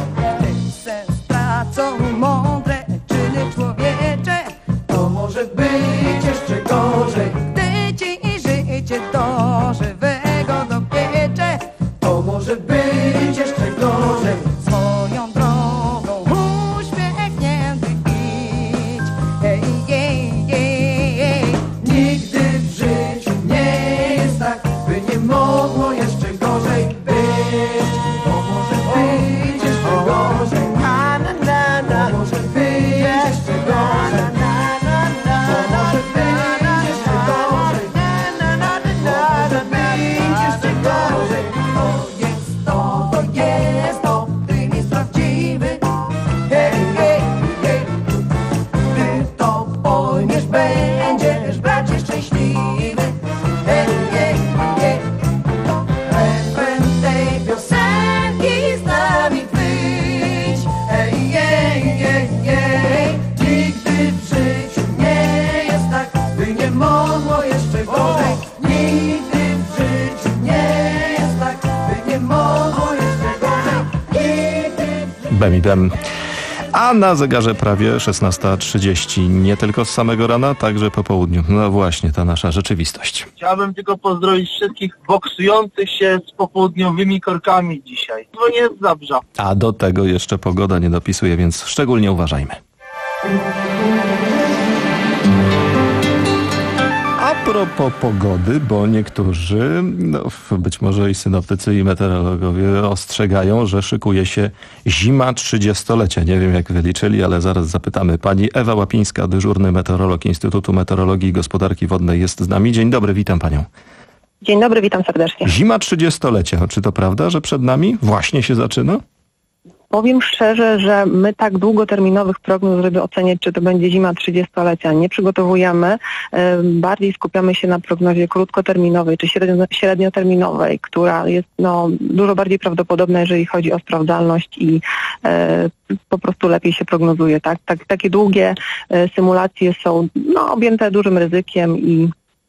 Są mądre czyny człowiecze, to może być jeszcze gorzej. Gdy ci życie do żywego dopiecze, to może być jeszcze gorzej. Swoją drogą uśmiechnięty idź, hej, hej, hej, hej. Nigdy w życiu nie jest tak, by nie mogło jeszcze gorzej być. To może być jeszcze gorzej. Może być jeszcze gorzej. Może być jeszcze gorzej. Może być jeszcze gorzej. To jest to, to jest to, ty jest prawdziwy. Hej, hej, hej. Gdy to pojmiesz, będziesz bracie szczęśliwy. Hej, hej, hej. Refren tej piosenki z nami wyjdź. Hej, hej, hej, hej. Nigdy w życiu nie jest tak, by nie mogło jeszcze gorzej. Nigdy w życiu nie jest tak, by nie mogło jeszcze gorzej. Nigdy w życiu... Bem i bem. A na zegarze prawie szesnasta trzydzieści. Nie tylko z samego rana, także po południu. No właśnie, ta nasza rzeczywistość. Chciałbym tylko pozdrowić wszystkich boksujących się z popołudniowymi korkami dzisiaj. To nie jest Zabrza. A do tego jeszcze pogoda nie dopisuje, więc szczególnie uważajmy. A propos pogody, bo niektórzy, no, być może i synoptycy, i meteorologowie ostrzegają, że szykuje się zima trzydziestolecia. Nie wiem, jak wyliczyli, ale zaraz zapytamy. Pani Ewa Łapińska, dyżurny meteorolog Instytutu Meteorologii i Gospodarki Wodnej jest z nami. Dzień dobry, witam panią. Dzień dobry, witam serdecznie. Zima trzydziestolecia. Czy to prawda, że przed nami właśnie się zaczyna? Powiem szczerze, że my tak długoterminowych prognoz, żeby oceniać, czy to będzie zima trzydziestolecia, nie przygotowujemy. Bardziej skupiamy się na prognozie krótkoterminowej czy średnio, średnioterminowej, która jest no, dużo bardziej prawdopodobna, jeżeli chodzi o sprawdzalność i e, po prostu lepiej się prognozuje. Tak? Tak, takie długie e, symulacje są no, objęte dużym ryzykiem i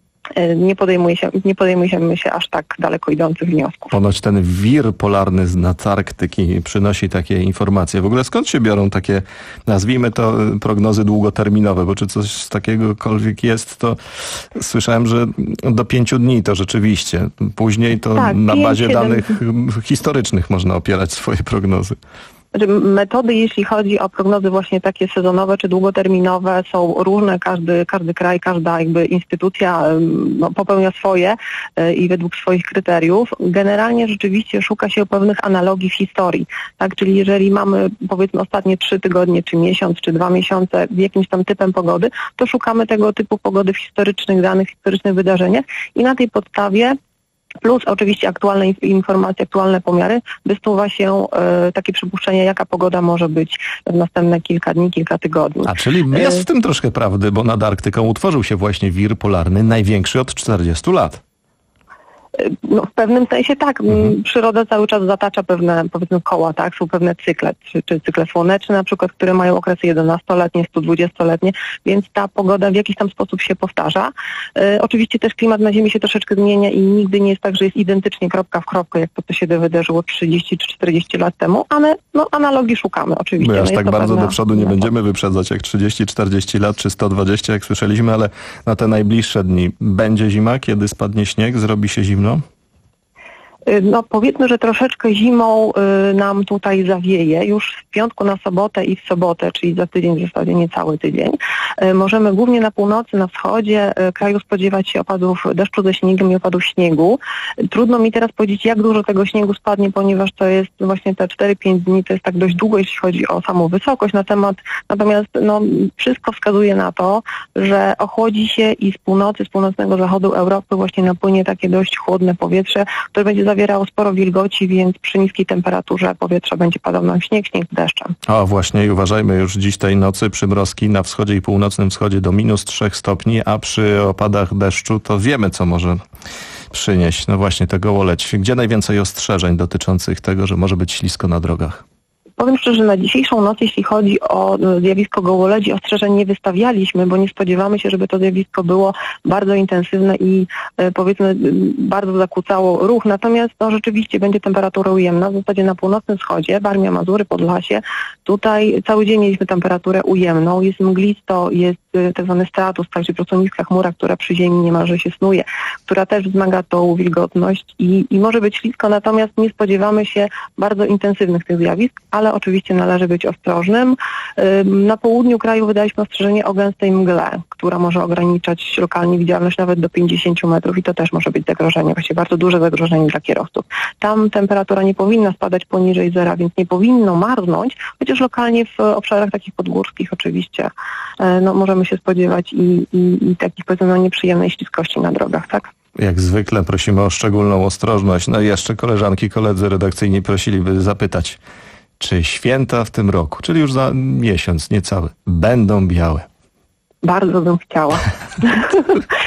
Nie podejmuje, się, nie podejmujemy się aż tak daleko idących wniosków. Ponoć ten wir polarny z Antarktyki przynosi takie informacje. W ogóle skąd się biorą takie, nazwijmy to, prognozy długoterminowe? Bo czy coś takiegokolwiek jest, to słyszałem, że do pięciu dni to rzeczywiście. Później to tak, na bazie pięć, danych siedem historycznych można opierać swoje prognozy. Metody, jeśli chodzi o prognozy właśnie takie sezonowe czy długoterminowe, są różne. Każdy, każdy kraj, każda jakby instytucja no, popełnia swoje i według swoich kryteriów. Generalnie rzeczywiście szuka się pewnych analogii w historii. Tak? Czyli jeżeli mamy powiedzmy ostatnie trzy tygodnie, czy miesiąc, czy dwa miesiące z jakimś tam typem pogody, to szukamy tego typu pogody w historycznych danych, historycznych wydarzeniach i na tej podstawie plus oczywiście aktualne informacje, aktualne pomiary, wysuwa się e, takie przypuszczenie, jaka pogoda może być w następne kilka dni, kilka tygodni. A czyli jest w tym troszkę prawdy, bo nad Arktyką utworzył się właśnie wir polarny, największy od czterdziestu lat. No, w pewnym sensie tak. Mhm. Przyroda cały czas zatacza pewne, powiedzmy, koła, tak? Są pewne cykle, czy, czy cykle słoneczne na przykład, które mają okresy jedenastoletnie, sto dwudziestoletnie, więc ta pogoda w jakiś tam sposób się powtarza. E, oczywiście też klimat na Ziemi się troszeczkę zmienia i nigdy nie jest tak, że jest identycznie kropka w kropkę, jak to, co się wydarzyło trzydzieści czy czterdzieści lat temu, ale no, analogii szukamy oczywiście. My aż no, tak bardzo do przodu nie będziemy wyprzedzać jak trzydzieści czterdzieści lat, czy sto dwadzieścia, jak słyszeliśmy, ale na te najbliższe dni będzie zima, kiedy spadnie śnieg, zrobi się zimno? No powiedzmy, że troszeczkę zimą y, nam tutaj zawieje. Już w piątku na sobotę i w sobotę, czyli za tydzień, w zasadzie niecały tydzień, y, możemy głównie na północy, na wschodzie y, kraju spodziewać się opadów deszczu ze śniegiem i opadów śniegu. Y, trudno mi teraz powiedzieć, jak dużo tego śniegu spadnie, ponieważ to jest właśnie te cztery pięć dni, to jest tak dość długo, jeśli chodzi o samą wysokość na temat. Natomiast no, wszystko wskazuje na to, że ochłodzi się i z północy, z północnego zachodu Europy właśnie napłynie takie dość chłodne powietrze, które będzie zawierało sporo wilgoci, więc przy niskiej temperaturze powietrza będzie padał nam śnieg, śnieg z deszczem. A właśnie i uważajmy, już dziś tej nocy przymrozki na wschodzie i północnym wschodzie do minus trzech stopni, a przy opadach deszczu to wiemy, co może przynieść. No właśnie, te gołoleć. Gdzie najwięcej ostrzeżeń dotyczących tego, że może być ślisko na drogach? Powiem szczerze, że na dzisiejszą noc, jeśli chodzi o zjawisko gołoleci, ostrzeżeń nie wystawialiśmy, bo nie spodziewamy się, żeby to zjawisko było bardzo intensywne i e, powiedzmy bardzo zakłócało ruch. Natomiast no, rzeczywiście będzie temperatura ujemna. W zasadzie na północnym wschodzie, Warmia, Mazury, Podlasie, tutaj cały dzień mieliśmy temperaturę ujemną. Jest mglisto, jest e, tak zwany stratus, także po prostu niska chmura, która przy ziemi niemalże się snuje, która też wzmaga tą wilgotność i, i może być ślisko, natomiast nie spodziewamy się bardzo intensywnych tych zjawisk, ale oczywiście należy być ostrożnym. Na południu kraju wydaliśmy ostrzeżenie o gęstej mgle, która może ograniczać lokalnie widzialność nawet do pięćdziesięciu metrów i to też może być zagrożenie, właściwie bardzo duże zagrożenie dla kierowców. Tam temperatura nie powinna spadać poniżej zera, więc nie powinno marznąć, chociaż lokalnie w obszarach takich podgórskich oczywiście no, możemy się spodziewać i, i, i takich powiedzmy no, nieprzyjemnej śliskości na drogach, tak? Jak zwykle prosimy o szczególną ostrożność. No i jeszcze koleżanki, koledzy redakcyjni prosiliby zapytać, czy święta w tym roku, czyli już za miesiąc niecały, będą białe? Bardzo bym chciała.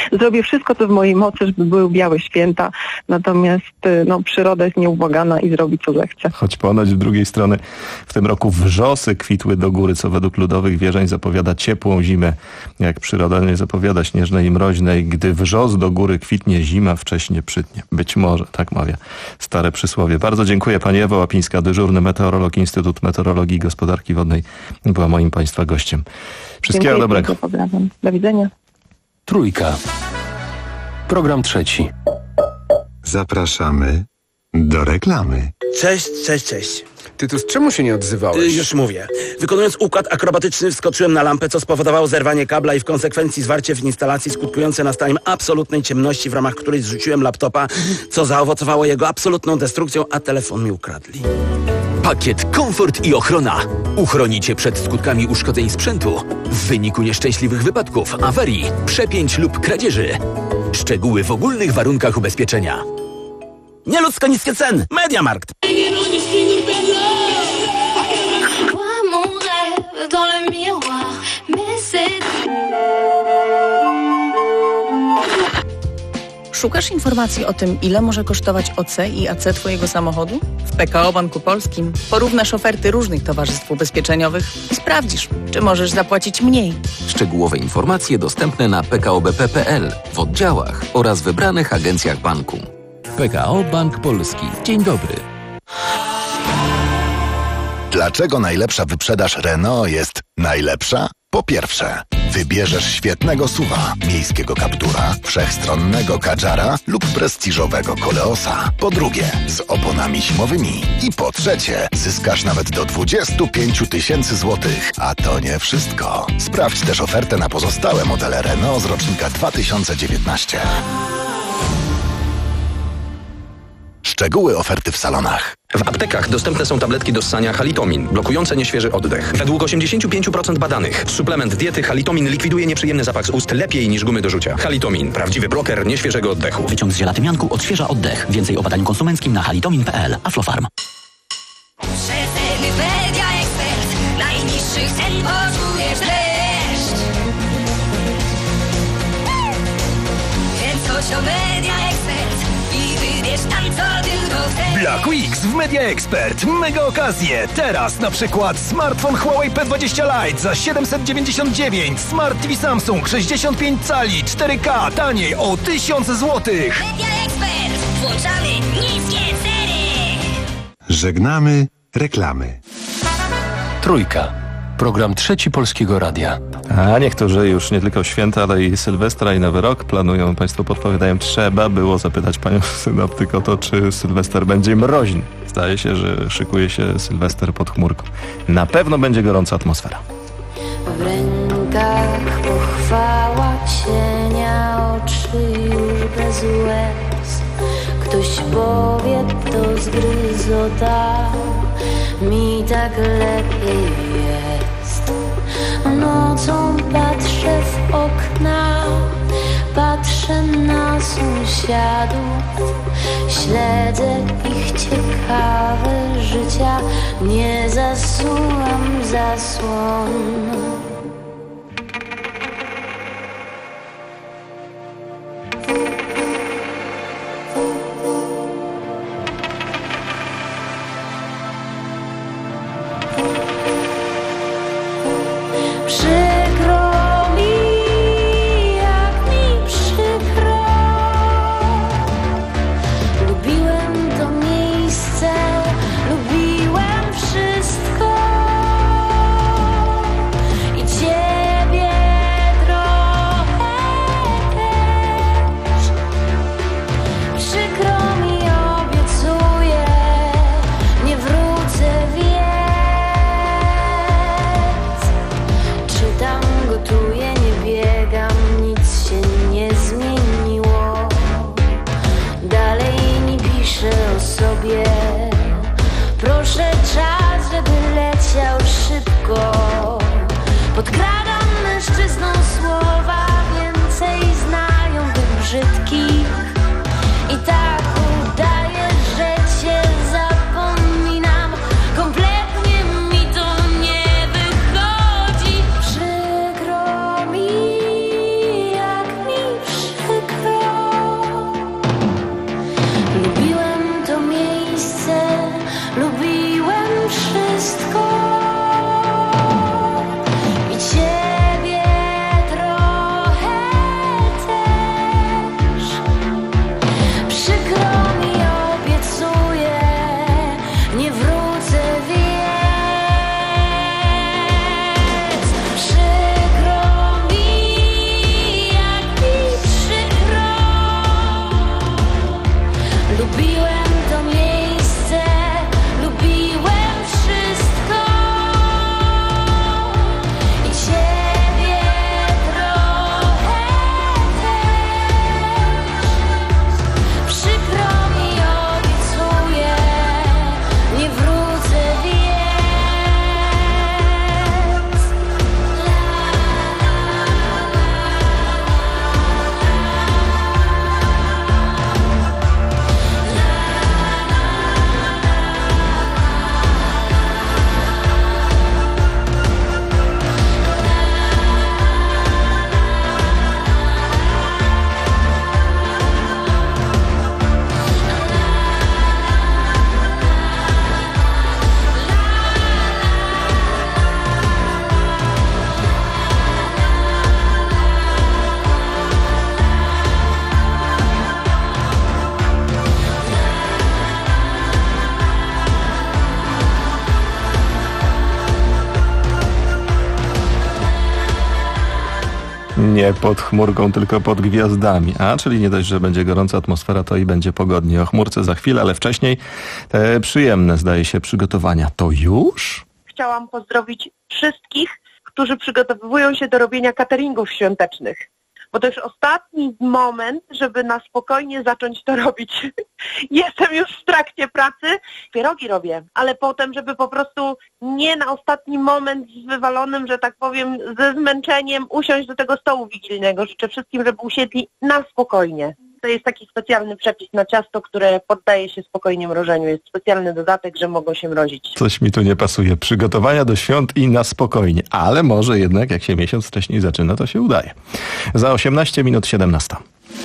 zrobię wszystko, co w mojej mocy, żeby były białe święta, natomiast no, przyroda jest nieubłagana i zrobi, co zechce. Choć ponoć z drugiej strony w tym roku wrzosy kwitły do góry, co według ludowych wierzeń zapowiada ciepłą zimę, jak przyroda nie zapowiada śnieżnej i mroźnej. Gdy wrzos do góry kwitnie, zima wcześnie przytnie. Być może, tak mawia stare przysłowie. Bardzo dziękuję. Pani Ewa Łapińska, dyżurny meteorolog, Instytut Meteorologii i Gospodarki Wodnej, była moim Państwa gościem. Wszystkiego Dziękuję, dobrego. Pozdrawiam. Do widzenia. Trójka. Program trzeci. Zapraszamy do reklamy. Cześć, cześć, cześć. Tytus, czemu się nie odzywałeś? Y, już mówię. Wykonując układ akrobatyczny wskoczyłem na lampę, co spowodowało zerwanie kabla i w konsekwencji zwarcie w instalacji skutkujące nastaniem absolutnej ciemności, w ramach której zrzuciłem laptopa, co zaowocowało jego absolutną destrukcją, a telefon mi ukradli. Pakiet komfort i ochrona. Uchroni cię przed skutkami uszkodzeń sprzętu w wyniku nieszczęśliwych wypadków, awarii, przepięć lub kradzieży. Szczegóły w ogólnych warunkach ubezpieczenia. Nieludzko niskie ceny. Mediamarkt. Szukasz informacji o tym, ile może kosztować O C i A C twojego samochodu? W P K O Banku Polskim porównasz oferty różnych towarzystw ubezpieczeniowych i sprawdzisz, czy możesz zapłacić mniej. Szczegółowe informacje dostępne na p k o b p kropka p l, w oddziałach oraz wybranych agencjach banku. P K O Bank Polski. Dzień dobry. Dlaczego najlepsza wyprzedaż Renault jest najlepsza? Po pierwsze, wybierzesz świetnego suwa, miejskiego Captura, wszechstronnego Kadżara lub prestiżowego Koleosa. Po drugie, z oponami zimowymi. I po trzecie, zyskasz nawet do dwadzieścia pięć tysięcy złotych. A to nie wszystko. Sprawdź też ofertę na pozostałe modele Renault z rocznika dwa tysiące dziewiętnastego. Szczegóły oferty w salonach. W aptekach dostępne są tabletki do ssania Halitomin, blokujące nieświeży oddech. Według osiemdziesiąt pięć procent badanych suplement diety Halitomin likwiduje nieprzyjemny zapach z ust lepiej niż gumy do rzucia. Halitomin, prawdziwy bloker nieświeżego oddechu. Wyciąg z żelatymianku odświeża oddech. Więcej o badaniu konsumenckim na halitomin kropka p l. Aflofarm. Przeceny Media Expert. Najniższych cen poczujesz dreszcz. Więc chodź o Media Expert i wybierz tam, co tylko chcesz. Black Weeks w Media Expert. Mega okazje. Teraz na przykład smartfon Huawei P dwadzieścia Lite za siedemset dziewięćdziesiąt dziewięć. Smart T V Samsung sześćdziesiąt pięć cali cztery K taniej o tysiąc złotych. Media Expert. Włączamy niskie ceny. Żegnamy reklamy. Trójka. Program trzeci Polskiego Radia. A niektórzy już nie tylko święta, ale i Sylwestra i Nowy Rok planują. Państwo podpowiadają, trzeba było zapytać panią synoptyk o to, czy Sylwester będzie mroźny. Zdaje się, że szykuje się Sylwester pod chmurką. Na pewno będzie gorąca atmosfera. W rękach pochwała cienia, oczy już bez łez. Ktoś powie, to zgryzota, mi tak lepiej jest. Nocą patrzę w okna, patrzę na sąsiadów, śledzę ich ciekawe życia, nie zasuwam zasłon. Nie pod chmurką, tylko pod gwiazdami. A, czyli nie dość, że będzie gorąca atmosfera, to i będzie pogodnie. O chmurce za chwilę, ale wcześniej te przyjemne, zdaje się, przygotowania. To już? Chciałam pozdrowić wszystkich, którzy przygotowują się do robienia cateringów świątecznych. Bo to już ostatni moment, żeby na spokojnie zacząć to robić. Jestem już w trakcie pracy, pierogi robię, ale potem, żeby po prostu nie na ostatni moment z wywalonym, że tak powiem, ze zmęczeniem usiąść do tego stołu wigilijnego. Życzę wszystkim, żeby usiedli na spokojnie. To jest taki specjalny przepis na ciasto, które poddaje się spokojnie mrożeniu. Jest specjalny dodatek, że mogą się mrozić. Coś mi tu nie pasuje. Przygotowania do świąt i na spokojnie. Ale może jednak, jak się miesiąc wcześniej zaczyna, to się udaje. Za osiemnaście minut siedemnasta.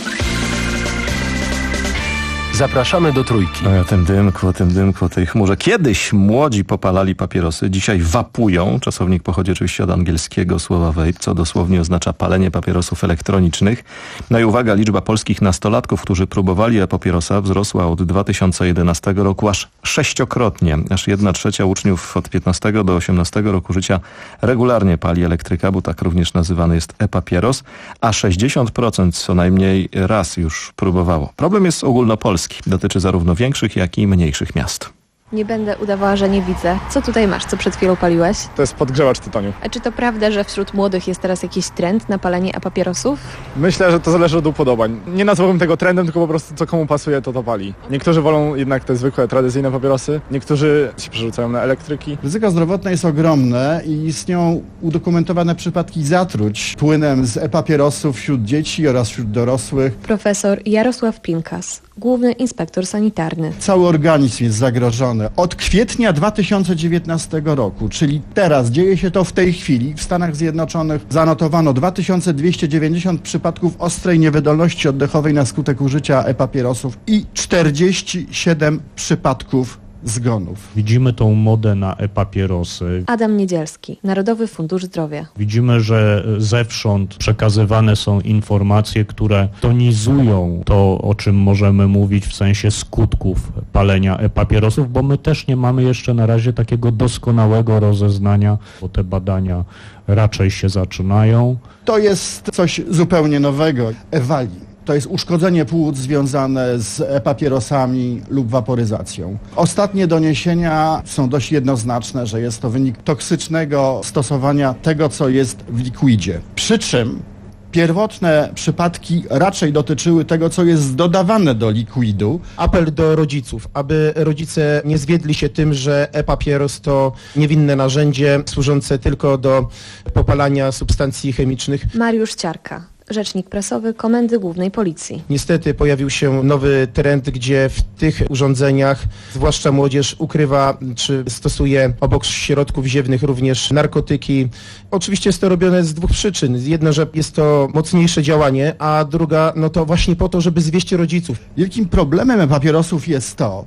Zapraszamy do Trójki. No, o tym dymku, o tym dymku, o tej chmurze. Kiedyś młodzi popalali papierosy, dzisiaj wapują. Czasownik pochodzi oczywiście od angielskiego słowa vape, co dosłownie oznacza palenie papierosów elektronicznych. No i uwaga, liczba polskich nastolatków, którzy próbowali e-papierosa, wzrosła od dwa tysiące jedenastego roku aż sześciokrotnie. Aż jedna trzecia uczniów od piętnastego do osiemnastego roku życia regularnie pali elektryka, bo tak również nazywany jest e-papieros, a sześćdziesiąt procent co najmniej raz już próbowało. Problem jest ogólnopolski. Dotyczy zarówno większych, jak i mniejszych miast. Nie będę udawała, że nie widzę. Co tutaj masz? Co przed chwilą paliłeś? To jest podgrzewacz tytoniu. A czy to prawda, że wśród młodych jest teraz jakiś trend na palenie e-papierosów? Myślę, że to zależy od upodobań. Nie nazwałbym tego trendem, tylko po prostu co komu pasuje, to to pali. Niektórzy wolą jednak te zwykłe, tradycyjne papierosy. Niektórzy się przerzucają na elektryki. Ryzyko zdrowotne jest ogromne i istnieją udokumentowane przypadki zatruć płynem z e-papierosów wśród dzieci oraz wśród dorosłych. Profesor Jarosław Pinkas, główny inspektor sanitarny. Cały organizm jest zagrożony. Od kwietnia dwa tysiące dziewiętnastego roku, czyli teraz, dzieje się to w tej chwili, w Stanach Zjednoczonych zanotowano dwa tysiące dwieście dziewięćdziesiąt przypadków ostrej niewydolności oddechowej na skutek użycia e-papierosów i czterdzieści siedem przypadków zgonów. Widzimy tą modę na e-papierosy. Adam Niedzielski, Narodowy Fundusz Zdrowia. Widzimy, że zewsząd przekazywane są informacje, które tonizują to, o czym możemy mówić w sensie skutków palenia e-papierosów, bo my też nie mamy jeszcze na razie takiego doskonałego rozeznania, bo te badania raczej się zaczynają. To jest coś zupełnie nowego. E-Vali. To jest uszkodzenie płuc związane z e-papierosami lub waporyzacją. Ostatnie doniesienia są dość jednoznaczne, że jest to wynik toksycznego stosowania tego, co jest w likwidzie. Przy czym pierwotne przypadki raczej dotyczyły tego, co jest dodawane do likwidu. Apel do rodziców, aby rodzice nie zwiedli się tym, że e-papieros to niewinne narzędzie służące tylko do popalania substancji chemicznych. Mariusz Ciarka, rzecznik prasowy Komendy Głównej Policji. Niestety pojawił się nowy trend, gdzie w tych urządzeniach, zwłaszcza młodzież, ukrywa czy stosuje obok środków ziewnych również narkotyki. Oczywiście jest to robione z dwóch przyczyn. Jedna, że jest to mocniejsze działanie, a druga, no to właśnie po to, żeby zwieść rodziców. Wielkim problemem papierosów jest to,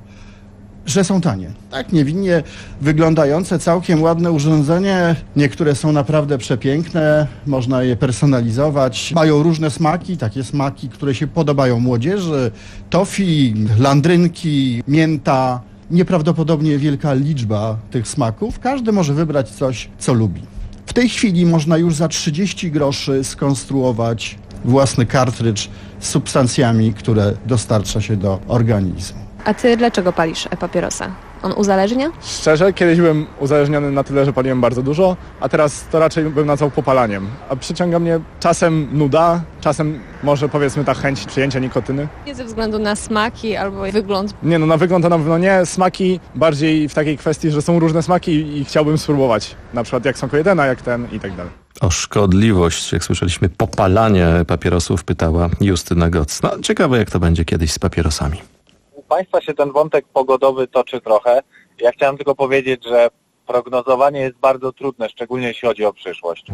że są tanie. Tak niewinnie wyglądające, całkiem ładne urządzenie. Niektóre są naprawdę przepiękne, można je personalizować. Mają różne smaki, takie smaki, które się podobają młodzieży. Tofi, landrynki, mięta. Nieprawdopodobnie wielka liczba tych smaków. Każdy może wybrać coś, co lubi. W tej chwili można już za trzydzieści groszy skonstruować własny kartridż z substancjami, które dostarcza się do organizmu. A ty dlaczego palisz e-papierosa? On uzależnia? Szczerze, kiedyś byłem uzależniony na tyle, że paliłem bardzo dużo, a teraz to raczej bym nazwał popalaniem. A przyciąga mnie czasem nuda, czasem może powiedzmy ta chęć przyjęcia nikotyny. Nie ze względu na smaki albo wygląd? Nie, no na wygląd to na pewno nie. Smaki bardziej w takiej kwestii, że są różne smaki i, i chciałbym spróbować. Na przykład jak smaku jeden, a jak ten i tak dalej. O szkodliwość, jak słyszeliśmy, popalania papierosów pytała Justyna Goc. No ciekawe, jak to będzie kiedyś z papierosami. Państwa się ten wątek pogodowy toczy trochę. Ja chciałem tylko powiedzieć, że prognozowanie jest bardzo trudne, szczególnie jeśli chodzi o przyszłość.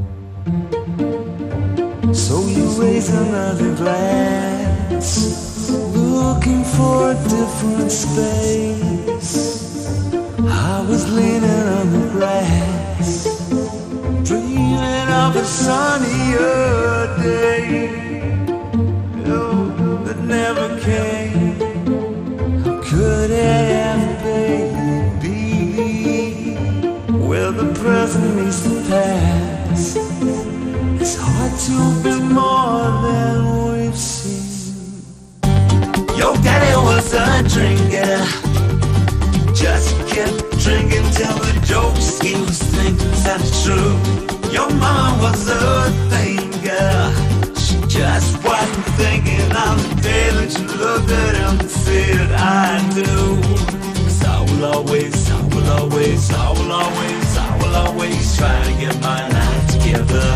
So you raise another glass, looking for a different space. I was leaning on the grass, dreaming of a sunnier day, oh, that never came. Could it ever be where the present meets the past? It's hard to be more than we've seen. Your daddy was a drinker, just kept drinking till the jokes he was thinking sounded true. Your mama was a thinker, she just wasn't thinking on the day that you looked at him and said, I do. 'Cause I will always, I will always, I will always, I will always try to get my life together.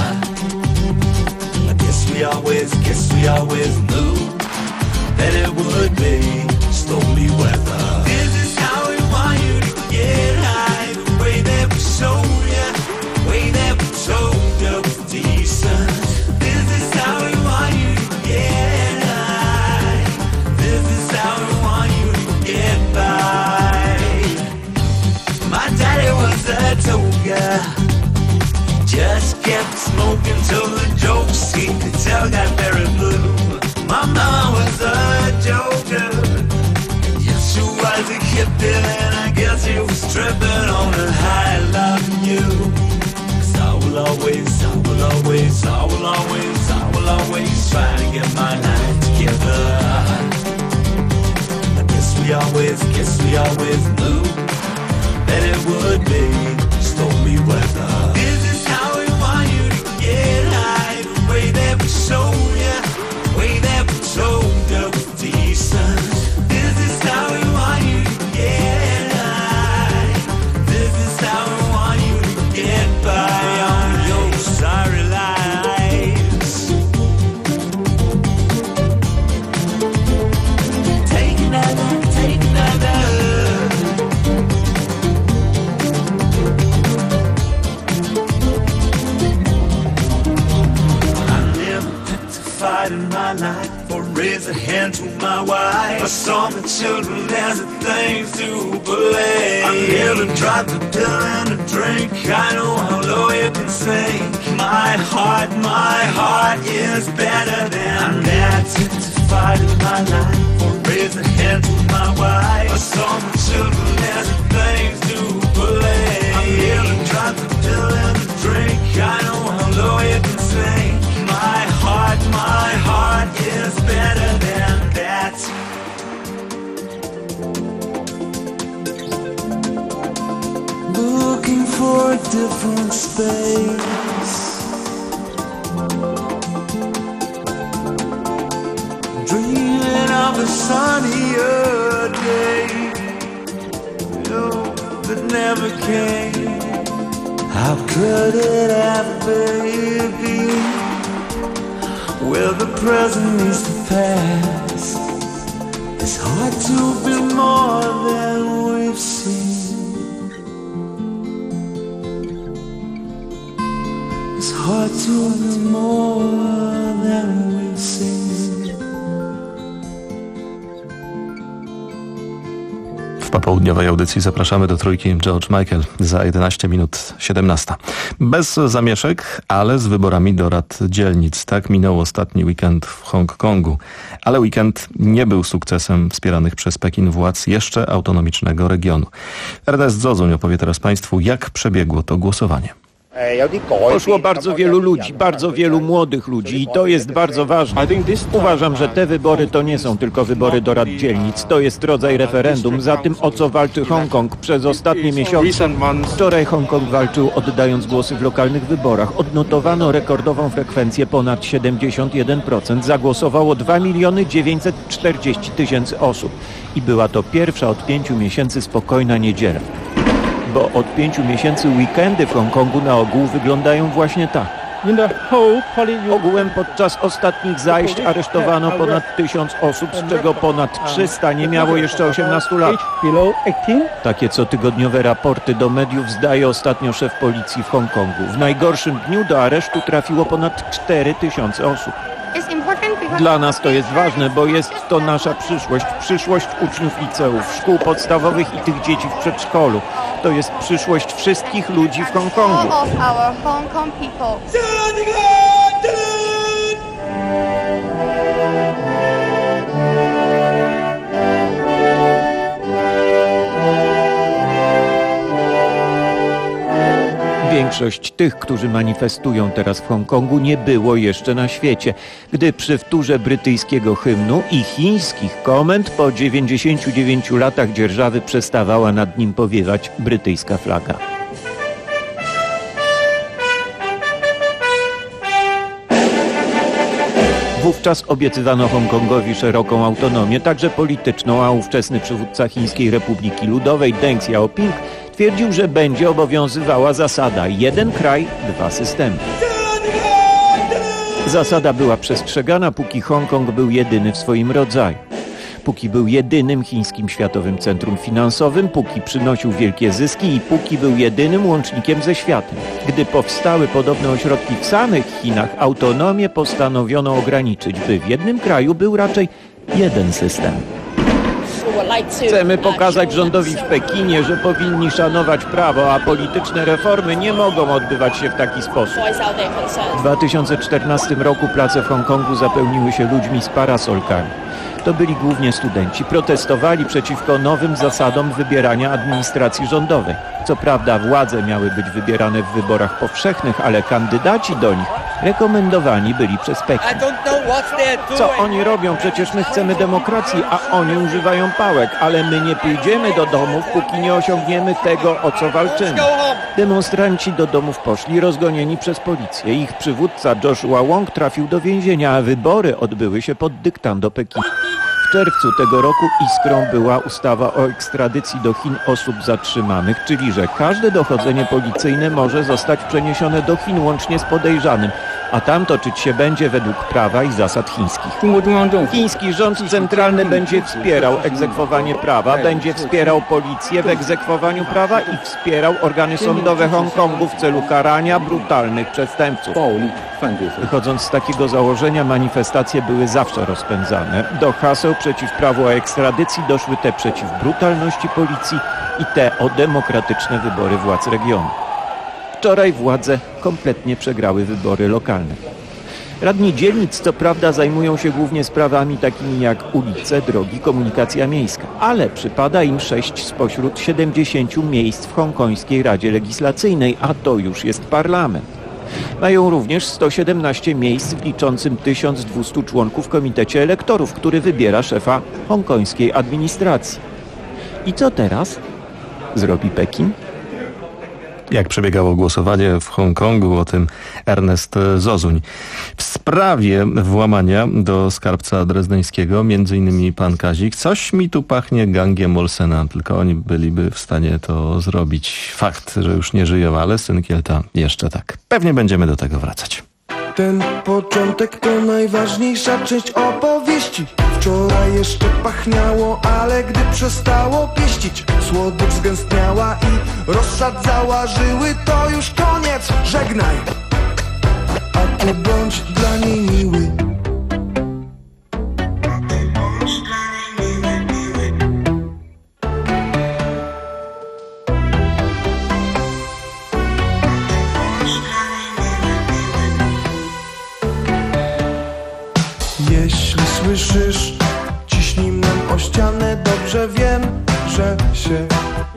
I guess we always, guess we always knew that it would be stormy weather. This is how we want you to get high, the way that we showed you, the way that we told you was decent. This is how we want you to get high. This is how we want you to get by. My daddy was a toga, just kept smoking till the jokes he could tell got very blue. My mom was a joker, yes she was a hippie, and I guess she was tripping on a high loving you. 'Cause I will always, I will always, I will always, I will always try to get my life together. I guess we always, guess we always knew that it would be stormy weather. This is how we want you to get high, the way that we show you, the way that we told you was decent. This is how we want you to get high. This is how we want you to get by on your sorry lives. Take another, take another. In my life, or raise a hand to my wife. I saw the children as the things to believe. I never tried to pill and a drink. I know how low you can sink. My heart, my heart is better than that. To fight in my life, or raise a hand to my wife. I saw the children as the things to believe. I never tried to pill and a drink. I know how low you can sink. My heart, my heart is better than that. Looking for a different space, dreaming of a sunnier day, oh, that never came. How could it ever be? Where the present needs to pass. It's hard to be more than we've seen. It's hard to be more than we've seen. W popołudniowej audycji zapraszamy do trójki George Michael za jedenaście minut siedemnasta. Bez zamieszek, ale z wyborami do rad dzielnic. Tak minął ostatni weekend w Hongkongu. Ale weekend nie był sukcesem wspieranych przez Pekin władz jeszcze autonomicznego regionu. Ernest Zozuń opowie teraz Państwu, jak przebiegło to głosowanie. Poszło bardzo wielu ludzi, bardzo wielu młodych ludzi i to jest bardzo ważne. Uważam, że te wybory to nie są tylko wybory do rad dzielnic. To jest rodzaj referendum za tym, o co walczy Hongkong przez ostatnie miesiące. Wczoraj Hongkong walczył, oddając głosy w lokalnych wyborach. Odnotowano rekordową frekwencję, ponad siedemdziesiąt jeden procent. Zagłosowało dwa miliony dziewięćset czterdzieści tysięcy osób. I była to pierwsza od pięciu miesięcy spokojna niedziela. Bo od pięciu miesięcy weekendy w Hongkongu na ogół wyglądają właśnie tak. Ogółem podczas ostatnich zajść aresztowano ponad tysiąc osób, z czego ponad trzysta nie miało jeszcze osiemnastu lat. Takie cotygodniowe raporty do mediów zdaje ostatnio szef policji w Hongkongu. W najgorszym dniu do aresztu trafiło ponad cztery tysiące osób. Dla nas to jest ważne, bo jest to nasza przyszłość. Przyszłość uczniów liceów, szkół podstawowych i tych dzieci w przedszkolu. To jest przyszłość wszystkich ludzi w Hongkongu. Większość tych, którzy manifestują teraz w Hongkongu, nie było jeszcze na świecie, gdy przy wtórze brytyjskiego hymnu i chińskich komend po dziewięćdziesięciu dziewięciu latach dzierżawy przestawała nad nim powiewać brytyjska flaga. Wówczas obiecywano Hongkongowi szeroką autonomię, także polityczną, a ówczesny przywódca Chińskiej Republiki Ludowej Deng Xiaoping twierdził, że będzie obowiązywała zasada jeden kraj, dwa systemy. Zasada była przestrzegana, póki Hongkong był jedyny w swoim rodzaju. Póki był jedynym chińskim światowym centrum finansowym, póki przynosił wielkie zyski i póki był jedynym łącznikiem ze światem. Gdy powstały podobne ośrodki w samych Chinach, autonomię postanowiono ograniczyć, by w jednym kraju był raczej jeden system. Chcemy pokazać rządowi w Pekinie, że powinni szanować prawo, a polityczne reformy nie mogą odbywać się w taki sposób. W dwa tysiące czternastym roku place w Hongkongu zapełniły się ludźmi z parasolkami. To byli głównie studenci. Protestowali przeciwko nowym zasadom wybierania administracji rządowej. Co prawda władze miały być wybierane w wyborach powszechnych, ale kandydaci do nich rekomendowani byli przez Pekin. Co oni robią? Przecież my chcemy demokracji, a oni używają pałek, ale my nie pójdziemy do domów, póki nie osiągniemy tego, o co walczymy. Demonstranci do domów poszli, rozgonieni przez policję. Ich przywódca Joshua Wong trafił do więzienia, a wybory odbyły się pod dyktando Pekinu. W czerwcu tego roku iskrą była ustawa o ekstradycji do Chin osób zatrzymanych, czyli że każde dochodzenie policyjne może zostać przeniesione do Chin łącznie z podejrzanym, a tam toczyć się będzie według prawa i zasad chińskich. Chiński rząd centralny będzie wspierał egzekwowanie prawa, będzie wspierał policję w egzekwowaniu prawa i wspierał organy sądowe Hongkongu w celu karania brutalnych przestępców. Wychodząc z takiego założenia, manifestacje były zawsze rozpędzane. Do haseł przeciw prawu o ekstradycji doszły te przeciw brutalności policji i te o demokratyczne wybory władz regionu. Wczoraj władze kompletnie przegrały wybory lokalne. Radni dzielnic co prawda zajmują się głównie sprawami takimi jak ulice, drogi, komunikacja miejska, ale przypada im sześć spośród siedemdziesięciu miejsc w hongkońskiej Radzie Legislacyjnej, a to już jest parlament. Mają również sto siedemnaście miejsc w liczącym tysiąc dwieście członków komitecie elektorów, który wybiera szefa hongkońskiej administracji. I co teraz zrobi Pekin? Jak przebiegało głosowanie w Hongkongu, o tym Ernest Zozuń. W sprawie włamania do skarbca drezdeńskiego, między innymi pan Kazik, coś mi tu pachnie gangiem Olsena, tylko oni byliby w stanie to zrobić. Fakt, że już nie żyją, ale Synkielta jeszcze tak. Pewnie będziemy do tego wracać. Ten początek to najważniejsza część opowieści. Wczoraj jeszcze pachniało, ale gdy przestało pieścić, słodycz zgęstniała i rozsadzała żyły. To już koniec, żegnaj, a ty bądź dla niej miły. Jeśli słyszysz, ciśnij nam o ścianę. Dobrze wiem, że się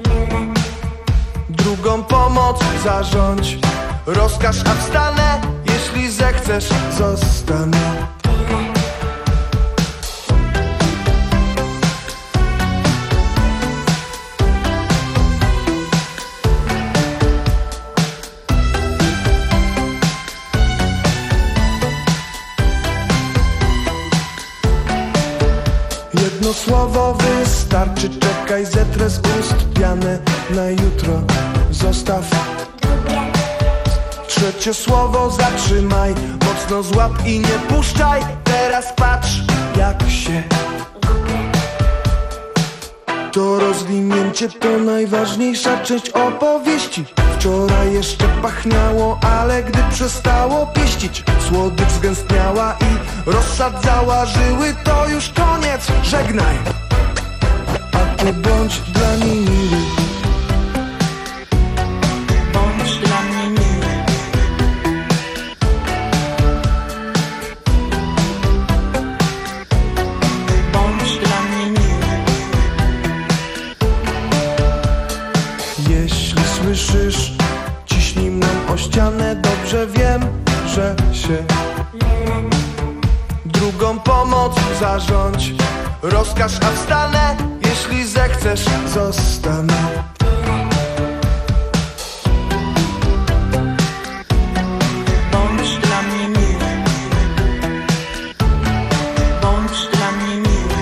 drugą pomoc zarządź. Rozkaż, a wstanę. Jeśli zechcesz, zostanę. Jedno słowo wystarczy, czekaj, zetrę z ust pianę. Na jutro zostaw. Trzecie słowo zatrzymaj, mocno złap i nie puszczaj. Teraz patrz, jak się to rozwinięcie to najważniejsza część opowieści. Wczoraj jeszcze pachniało, ale gdy przestało pieścić, słodycz zgęstniała i rozsadzała żyły. To już koniec, żegnaj, a ty bądź dla niej miły. Bądź dla mnie miły. Bądź dla mnie miły. Jeśli słyszysz, ciśnij mną dobrze wiem, że się drugą pomoc zarządź. Rozkaż, a wstanę, jeśli zechcesz, zostanę. Bądź dla mnie miły. Bądź dla mnie miły.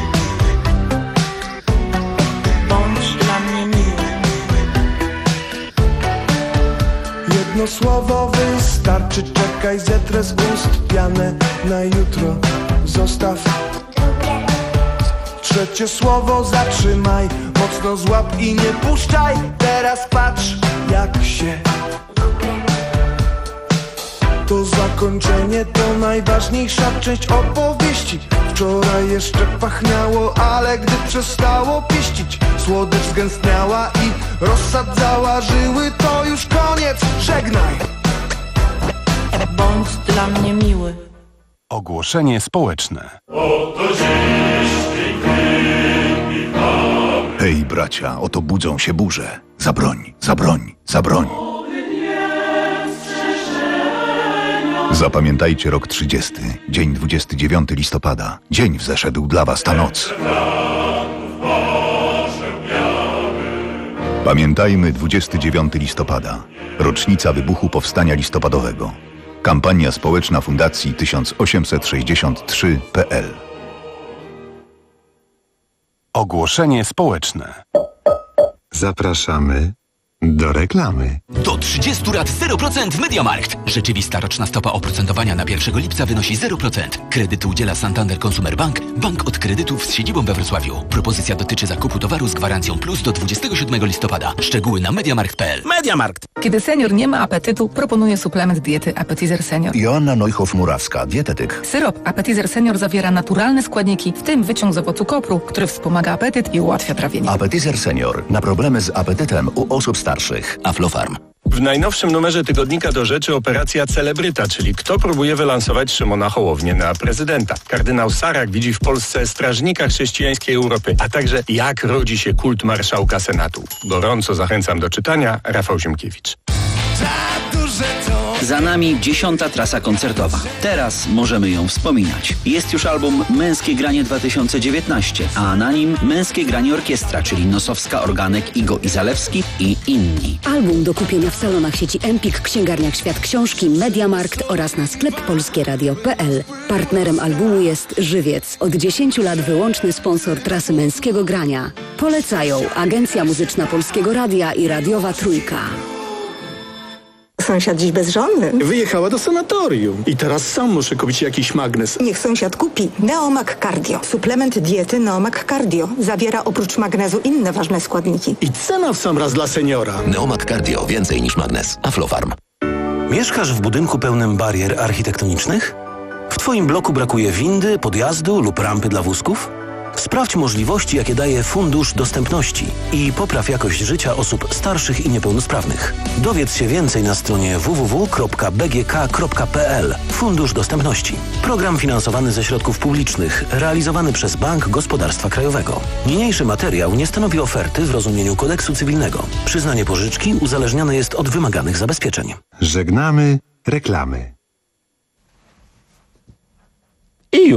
Bądź dla mnie miły. Jedno słowo wystarczy, czekaj, zetrę z ust pianę na jutro. Zostaw. Trzecie słowo zatrzymaj, mocno złap i nie puszczaj. Teraz patrz, jak się. To zakończenie to najważniejsza część opowieści. Wczoraj jeszcze pachniało, ale gdy przestało pieścić, słodycz zgęstniała i rozsadzała żyły. To już koniec, żegnaj. Bądź dla mnie miły. Ogłoszenie społeczne. Hej bracia, oto budzą się burze. Za broń, za broń, za broń. Zapamiętajcie rok trzydziesty, dzień dwudziestego dziewiątego listopada. Dzień wzeszedł dla was ta noc. Pamiętajmy dwudziestego dziewiątego listopada. Rocznica wybuchu Powstania Listopadowego. Kampania społeczna Fundacji tysiąc osiemset sześćdziesiąt trzy kropka p l. Ogłoszenie społeczne. Zapraszamy do reklamy. Do trzydziestu lat zero procent MediaMarkt. Rzeczywista roczna stopa oprocentowania na pierwszego lipca wynosi zero procent. Kredyty udziela Santander Consumer Bank, bank od kredytów z siedzibą we Wrocławiu. Propozycja dotyczy zakupu towaru z gwarancją plus do dwudziestego siódmego listopada. Szczegóły na mediamarkt kropka p l. MediaMarkt. Kiedy senior nie ma apetytu, proponuję suplement diety Appetizer Senior. Joanna Neuhoff-Murawska, dietetyk. Syrop Appetizer Senior zawiera naturalne składniki, w tym wyciąg z owocu kopru, który wspomaga apetyt i ułatwia trawienie. Appetizer Senior. Na problemy z apetytem u osób starszych. Aflofarm. W najnowszym numerze tygodnika do rzeczy operacja Celebryta, czyli kto próbuje wylansować Szymona Hołownię na prezydenta. Kardynał Sarak widzi w Polsce strażnika chrześcijańskiej Europy, a także jak rodzi się kult marszałka Senatu. Gorąco zachęcam do czytania. Rafał Ziemkiewicz. Za nami dziesiąta trasa koncertowa. Teraz możemy ją wspominać. Jest już album Męskie Granie dwa tysiące dziewiętnaście, a na nim Męskie Granie Orkiestra, czyli Nosowska, Organek, Igo i Zalewski i inni. Album do kupienia w salonach sieci Empik, księgarniach Świat Książki, MediaMarkt oraz na sklep polskieradio kropka p l. Partnerem albumu jest Żywiec. Od dziesięciu lat wyłączny sponsor trasy Męskiego Grania. Polecają Agencja Muzyczna Polskiego Radia i Radiowa Trójka. Sąsiad dziś bez żony. Wyjechała do sanatorium i teraz sam muszę kupić jakiś magnes. Niech sąsiad kupi Neomag Cardio. Suplement diety Neomag Cardio. Zawiera oprócz magnezu inne ważne składniki. I cena w sam raz dla seniora. Neomag Cardio. Więcej niż magnes. Aflofarm. Mieszkasz w budynku pełnym barier architektonicznych? W Twoim bloku brakuje windy, podjazdu lub rampy dla wózków? Sprawdź możliwości, jakie daje Fundusz Dostępności i popraw jakość życia osób starszych i niepełnosprawnych. Dowiedz się więcej na stronie w w w kropka b g k kropka p l. Fundusz Dostępności. Program finansowany ze środków publicznych, realizowany przez Bank Gospodarstwa Krajowego. Niniejszy materiał nie stanowi oferty w rozumieniu kodeksu cywilnego. Przyznanie pożyczki uzależnione jest od wymaganych zabezpieczeń. Żegnamy reklamy.